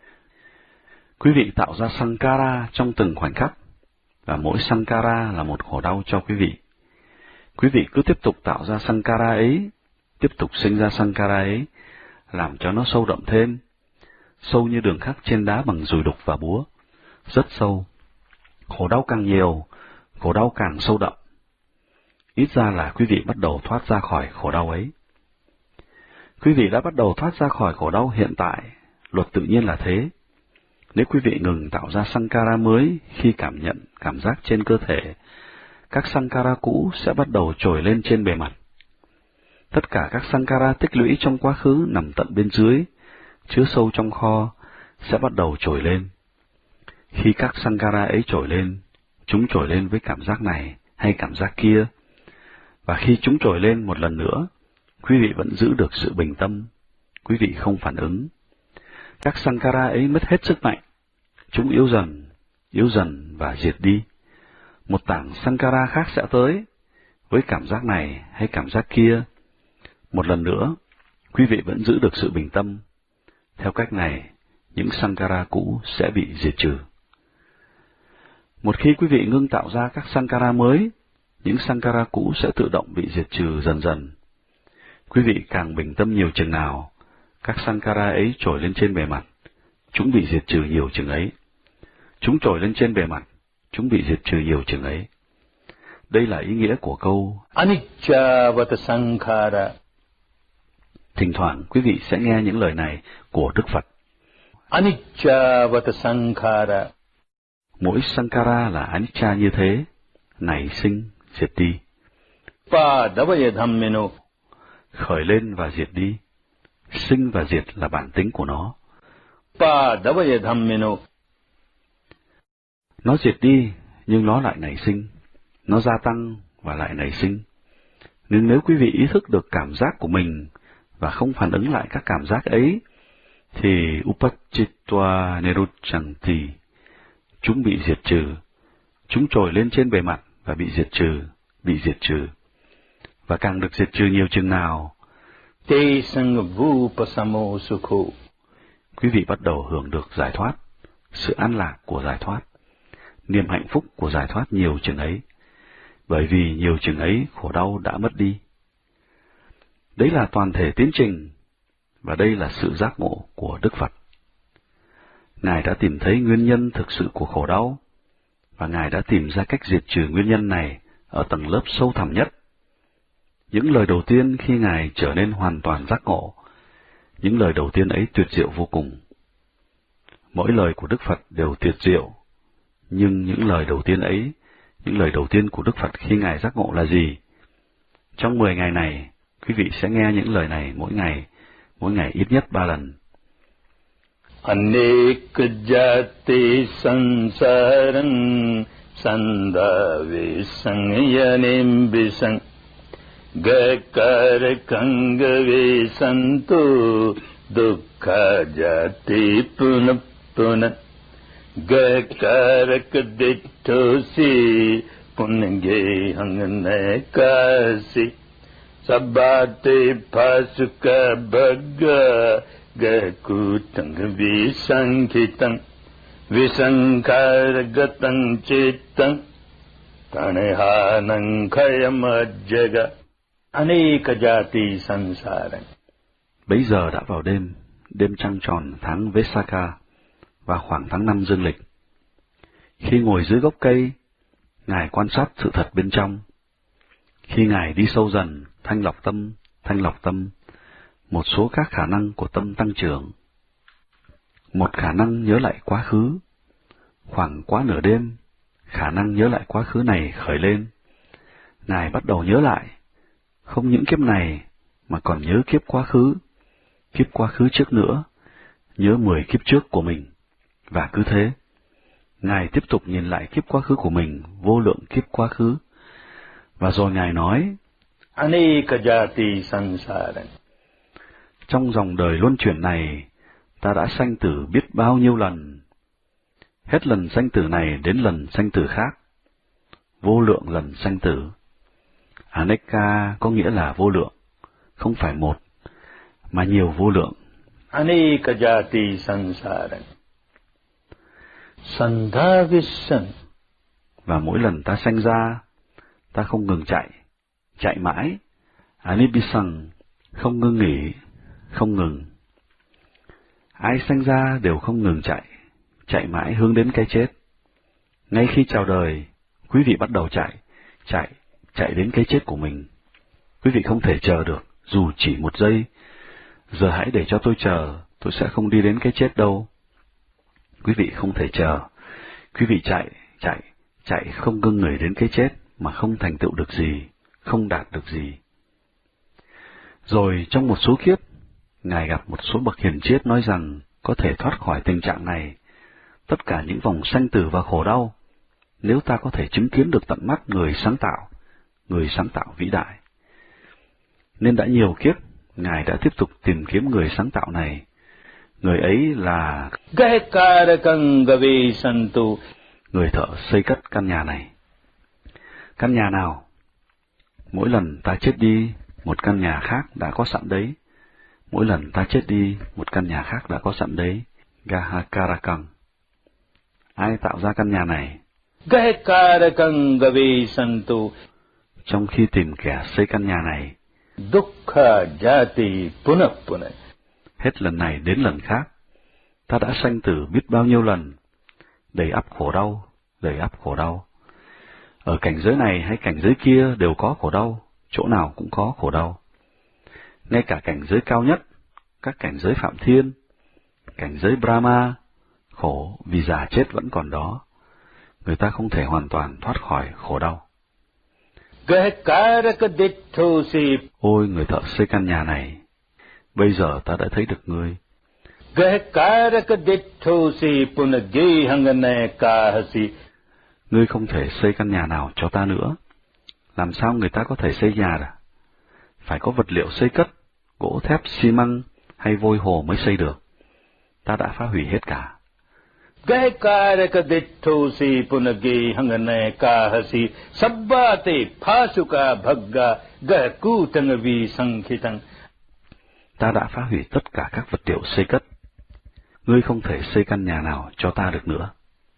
Quý vị tạo ra Sankara trong từng khoảnh khắc, và mỗi Sankara là một khổ đau cho quý vị. Quý vị cứ tiếp tục tạo ra Sankara ấy, tiếp tục sinh ra Sankara ấy, làm cho nó sâu đậm thêm, sâu như đường khắc trên đá bằng dùi đục và búa, rất sâu. Khổ đau càng nhiều, khổ đau càng sâu đậm. Ít ra là quý vị bắt đầu thoát ra khỏi khổ đau ấy. Quý vị đã bắt đầu thoát ra khỏi khổ đau hiện tại, luật tự nhiên là thế. Nếu quý vị ngừng tạo ra Sankara mới khi cảm nhận cảm giác trên cơ thể, các Sankara cũ sẽ bắt đầu trồi lên trên bề mặt. Tất cả các Sankara tích lũy trong quá khứ nằm tận bên dưới, chứa sâu trong kho, sẽ bắt đầu trồi lên. Khi các Sankara ấy trồi lên, chúng trồi lên với cảm giác này hay cảm giác kia, và khi chúng trồi lên một lần nữa, quý vị vẫn giữ được sự bình tâm, quý vị không phản ứng. Các Sankara ấy mất hết sức mạnh, chúng yếu dần, yếu dần và diệt đi. Một tảng Sankara khác sẽ tới, với cảm giác này hay cảm giác kia. Một lần nữa, quý vị vẫn giữ được sự bình tâm. Theo cách này, những Sankara cũ sẽ bị diệt trừ. Một khi quý vị ngưng tạo ra các Sankara mới, những Sankara cũ sẽ tự động bị diệt trừ dần dần. Quý vị càng bình tâm nhiều chừng nào, các Sankara ấy trồi lên trên bề mặt, chúng bị diệt trừ nhiều chừng ấy. Chúng trồi lên trên bề mặt, chúng bị diệt trừ nhiều chừng ấy. Đây là ý nghĩa của câu Anicca vata sankhara. Thỉnh thoảng quý vị sẽ nghe những lời này của Đức Phật. Anicca vata sankhara. Mỗi Sankara là Anicca như thế, nảy sinh, diệt đi. Padavaya dhammino. Khởi lên và diệt đi. Sinh và diệt là bản tính của nó. Padavaya dhammino. Nó diệt đi, nhưng nó lại nảy sinh. Nó gia tăng và lại nảy sinh. Nên nếu quý vị ý thức được cảm giác của mình và không phản ứng lại các cảm giác ấy, thì Upachitva Nirucchanti, chúng bị diệt trừ. Chúng trồi lên trên bề mặt và bị diệt trừ, bị diệt trừ. Và càng được diệt trừ nhiều chừng nào, Te sang vupasamo sukho. quý vị bắt đầu hưởng được giải thoát, sự an lạc của giải thoát, niềm hạnh phúc của giải thoát nhiều chừng ấy, bởi vì nhiều chừng ấy khổ đau đã mất đi. Đấy là toàn thể tiến trình, và đây là sự giác ngộ của Đức Phật. Ngài đã tìm thấy nguyên nhân thực sự của khổ đau, và Ngài đã tìm ra cách diệt trừ nguyên nhân này ở tầng lớp sâu thẳm nhất. Những lời đầu tiên khi Ngài trở nên hoàn toàn giác ngộ, những lời đầu tiên ấy tuyệt diệu vô cùng. Mỗi lời của Đức Phật đều tuyệt diệu, nhưng những lời đầu tiên ấy, những lời đầu tiên của Đức Phật khi Ngài giác ngộ là gì? Trong mười ngày này, quý vị sẽ nghe những lời này mỗi ngày, mỗi ngày ít nhất ba lần. Anek jati sansarang sandave sangyanim bisang gakar kangave santu dukkha jati punap punat gakar kadittosi punge hangnekasi sabate phasuka bhagga Gakutang visankitang visankaragatam chittang tanehanang khayamajjaga aneka jati sansarang. Bấy giờ đã vào đêm, đêm trăng tròn tháng Vesaka và khoảng tháng năm dương lịch. Khi ngồi dưới gốc cây, Ngài quan sát sự thật bên trong. Khi Ngài đi sâu dần, thanh lọc tâm, thanh lọc tâm, một số các khả năng của tâm tăng trưởng. Một khả năng nhớ lại quá khứ. Khoảng quá nửa đêm, khả năng nhớ lại quá khứ này khởi lên. Ngài bắt đầu nhớ lại, không những kiếp này, mà còn nhớ kiếp quá khứ, kiếp quá khứ trước nữa, nhớ mười kiếp trước của mình, và cứ thế. Ngài tiếp tục nhìn lại kiếp quá khứ của mình, vô lượng kiếp quá khứ, và rồi Ngài nói, Aneka jati sansaran. Trong dòng đời luân chuyển này, ta đã sanh tử biết bao nhiêu lần. Hết lần sanh tử này đến lần sanh tử khác, vô lượng lần sanh tử. Aneka có nghĩa là vô lượng, không phải một, mà nhiều vô lượng. Aneka jati sansaran. Sandhavissan. Và mỗi lần ta sanh ra, ta không ngừng chạy, chạy mãi. Anibisang, không ngưng nghỉ, không ngừng. Ai sanh ra đều không ngừng chạy, chạy mãi hướng đến cái chết. Ngay khi chào đời, quý vị bắt đầu chạy, chạy, chạy đến cái chết của mình. Quý vị không thể chờ được, dù chỉ một giây. Giờ hãy để cho tôi chờ, tôi sẽ không đi đến cái chết đâu. Quý vị không thể chờ. Quý vị chạy, chạy, chạy không ngưng nghỉ đến cái chết, mà không thành tựu được gì, không đạt được gì. Rồi trong một số kiếp, Ngài gặp một số bậc hiền triết nói rằng có thể thoát khỏi tình trạng này, tất cả những vòng sanh tử và khổ đau, nếu ta có thể chứng kiến được tận mắt người sáng tạo, người sáng tạo vĩ đại. Nên đã nhiều kiếp, Ngài đã tiếp tục tìm kiếm người sáng tạo này. Người ấy là Gahekarakang gavisantu, người thợ xây cất căn nhà này. Căn nhà nào? Mỗi lần ta chết đi, một căn nhà khác đã có sẵn đấy. Mỗi lần ta chết đi, một căn nhà khác đã có sẵn đấy. Gahekarakang. Ai tạo ra căn nhà này? Gahekarakang gavisantu. Trong khi tìm kẻ xây căn nhà này, Dukkha jati punapuna. hết lần này đến lần khác, ta đã sanh tử biết bao nhiêu lần, đầy ắp khổ đau, đầy ắp khổ đau. Ở cảnh giới này hay cảnh giới kia đều có khổ đau, chỗ nào cũng có khổ đau. Ngay cả cảnh giới cao nhất, các cảnh giới Phạm Thiên, cảnh giới Brahma, khổ vì già chết vẫn còn đó. Người ta không thể hoàn toàn thoát khỏi khổ đau. Ôi người thợ xây căn nhà này, bây giờ ta đã thấy được ngươi. Ngươi không thể xây căn nhà nào cho ta nữa. Làm sao người ta có thể xây nhà à? Phải có vật liệu xây cất, gỗ thép, xi măng hay vôi hồ mới xây được. Ta đã phá hủy hết cả. Ta đã phá hủy tất cả các vật liệu xây cất. Ngươi không thể xây căn nhà nào cho ta được nữa.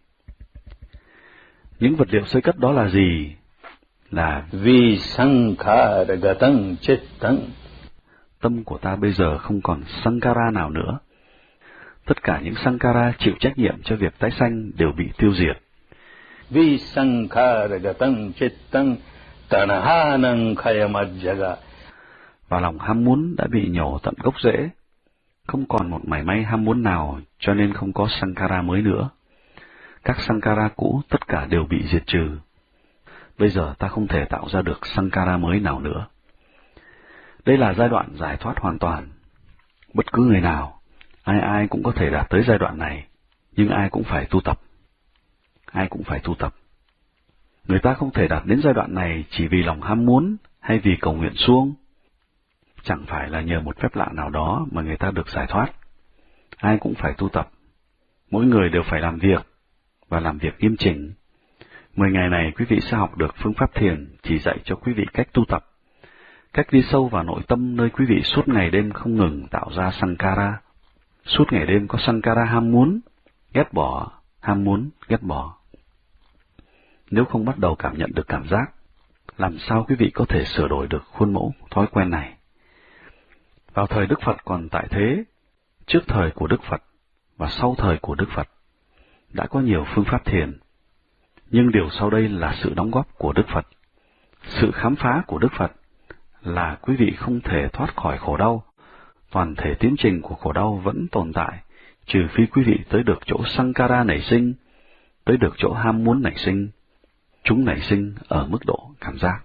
Những vật liệu xây cất đó là gì? Là Visankharagatang chittang. Tâm của ta bây giờ không còn sankara nào nữa. Tất cả những sankara chịu trách nhiệm cho việc tái sanh đều bị tiêu diệt. Visankharagatang chittang tanahanang khayamajjaga. Và lòng ham muốn đã bị nhổ tận gốc rễ. Không còn một mảy may ham muốn nào, cho nên không có sankara mới nữa. Các sankara cũ tất cả đều bị diệt trừ. Bây giờ ta không thể tạo ra được sankara mới nào nữa. Đây là giai đoạn giải thoát hoàn toàn. Bất cứ người nào, ai ai cũng có thể đạt tới giai đoạn này, nhưng ai cũng phải tu tập. Ai cũng phải tu tập. Người ta không thể đạt đến giai đoạn này chỉ vì lòng ham muốn hay vì cầu nguyện suông. Chẳng phải là nhờ một phép lạ nào đó mà người ta được giải thoát. Ai cũng phải tu tập. Mỗi người đều phải làm việc, và làm việc nghiêm chỉnh. Mười ngày này quý vị sẽ học được phương pháp thiền chỉ dạy cho quý vị cách tu tập, cách đi sâu vào nội tâm nơi quý vị suốt ngày đêm không ngừng tạo ra sankara. Suốt ngày đêm có sankara ham muốn, ghét bỏ, ham muốn, ghét bỏ. Nếu không bắt đầu cảm nhận được cảm giác, làm sao quý vị có thể sửa đổi được khuôn mẫu thói quen này? Vào thời Đức Phật còn tại thế, trước thời của Đức Phật và sau thời của Đức Phật, đã có nhiều phương pháp thiền. Nhưng điều sau đây là sự đóng góp của Đức Phật. Sự khám phá của Đức Phật là quý vị không thể thoát khỏi khổ đau. Toàn thể tiến trình của khổ đau vẫn tồn tại, trừ phi quý vị tới được chỗ Sankara nảy sinh, tới được chỗ ham muốn nảy sinh. Chúng nảy sinh ở mức độ cảm giác.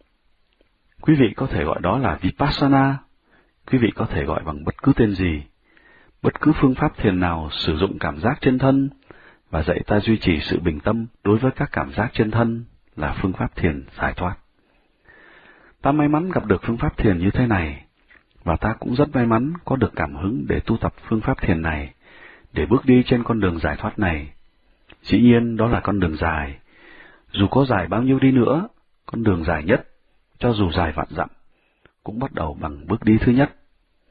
Quý vị có thể gọi đó là Vipassana, quý vị có thể gọi bằng bất cứ tên gì. Bất cứ phương pháp thiền nào sử dụng cảm giác trên thân và dạy ta duy trì sự bình tâm đối với các cảm giác trên thân là phương pháp thiền giải thoát. Ta may mắn gặp được phương pháp thiền như thế này, và ta cũng rất may mắn có được cảm hứng để tu tập phương pháp thiền này, để bước đi trên con đường giải thoát này. Dĩ nhiên đó là con đường dài. Dù có dài bao nhiêu đi nữa, con đường dài nhất, cho dù dài vạn dặm, cũng bắt đầu bằng bước đi thứ nhất.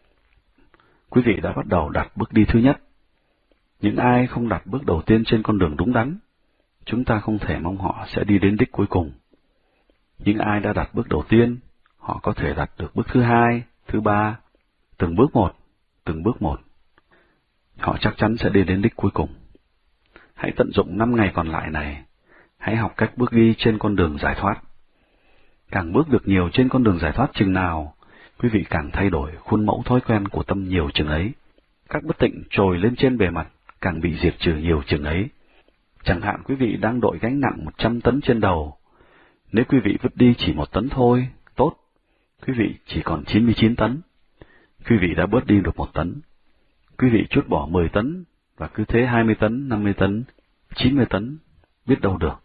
Quý vị đã bắt đầu đặt bước đi thứ nhất. Những ai không đặt bước đầu tiên trên con đường đúng đắn, chúng ta không thể mong họ sẽ đi đến đích cuối cùng. Những ai đã đặt bước đầu tiên, họ có thể đặt được bước thứ hai, thứ ba, từng bước một, từng bước một. Họ chắc chắn sẽ đi đến đích cuối cùng. Hãy tận dụng năm ngày còn lại này, hãy học cách bước đi trên con đường giải thoát. Càng bước được nhiều trên con đường giải thoát chừng nào, quý vị càng thay đổi khuôn mẫu thói quen của tâm nhiều chừng ấy. Các bất tịnh trồi lên trên bề mặt càng bị diệt trừ nhiều chừng ấy. Chẳng hạn quý vị đang đội gánh nặng một trăm tấn trên đầu. Nếu quý vị vứt đi chỉ một tấn thôi, tốt, quý vị chỉ còn chín mươi chín tấn. Quý vị đã bớt đi được một tấn. Quý vị trút bỏ mười tấn, và cứ thế hai mươi tấn, năm mươi tấn, chín mươi tấn, biết đâu được.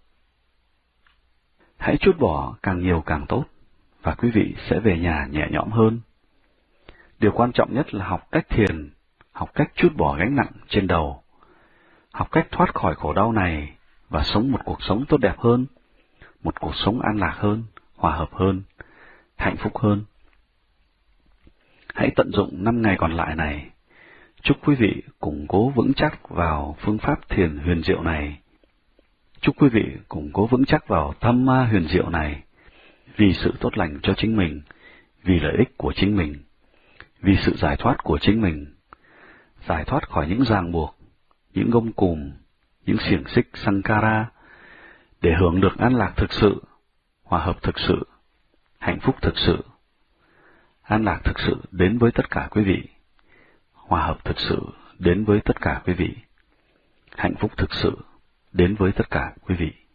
Hãy trút bỏ càng nhiều càng tốt, và quý vị sẽ về nhà nhẹ nhõm hơn. Điều quan trọng nhất là học cách thiền, học cách trút bỏ gánh nặng trên đầu, học cách thoát khỏi khổ đau này và sống một cuộc sống tốt đẹp hơn, một cuộc sống an lạc hơn, hòa hợp hơn, hạnh phúc hơn. Hãy tận dụng năm ngày còn lại này. Chúc quý vị củng cố vững chắc vào phương pháp thiền huyền diệu này. Chúc quý vị củng cố vững chắc vào tham ma huyền diệu này, vì sự tốt lành cho chính mình, vì lợi ích của chính mình, vì sự giải thoát của chính mình, giải thoát khỏi những ràng buộc, những gông cùm, những xiềng xích Sankara, để hưởng được an lạc thực sự, hòa hợp thực sự, hạnh phúc thực sự. An lạc thực sự đến với tất cả quý vị, hòa hợp thực sự đến với tất cả quý vị, hạnh phúc thực sự đến với tất cả quý vị.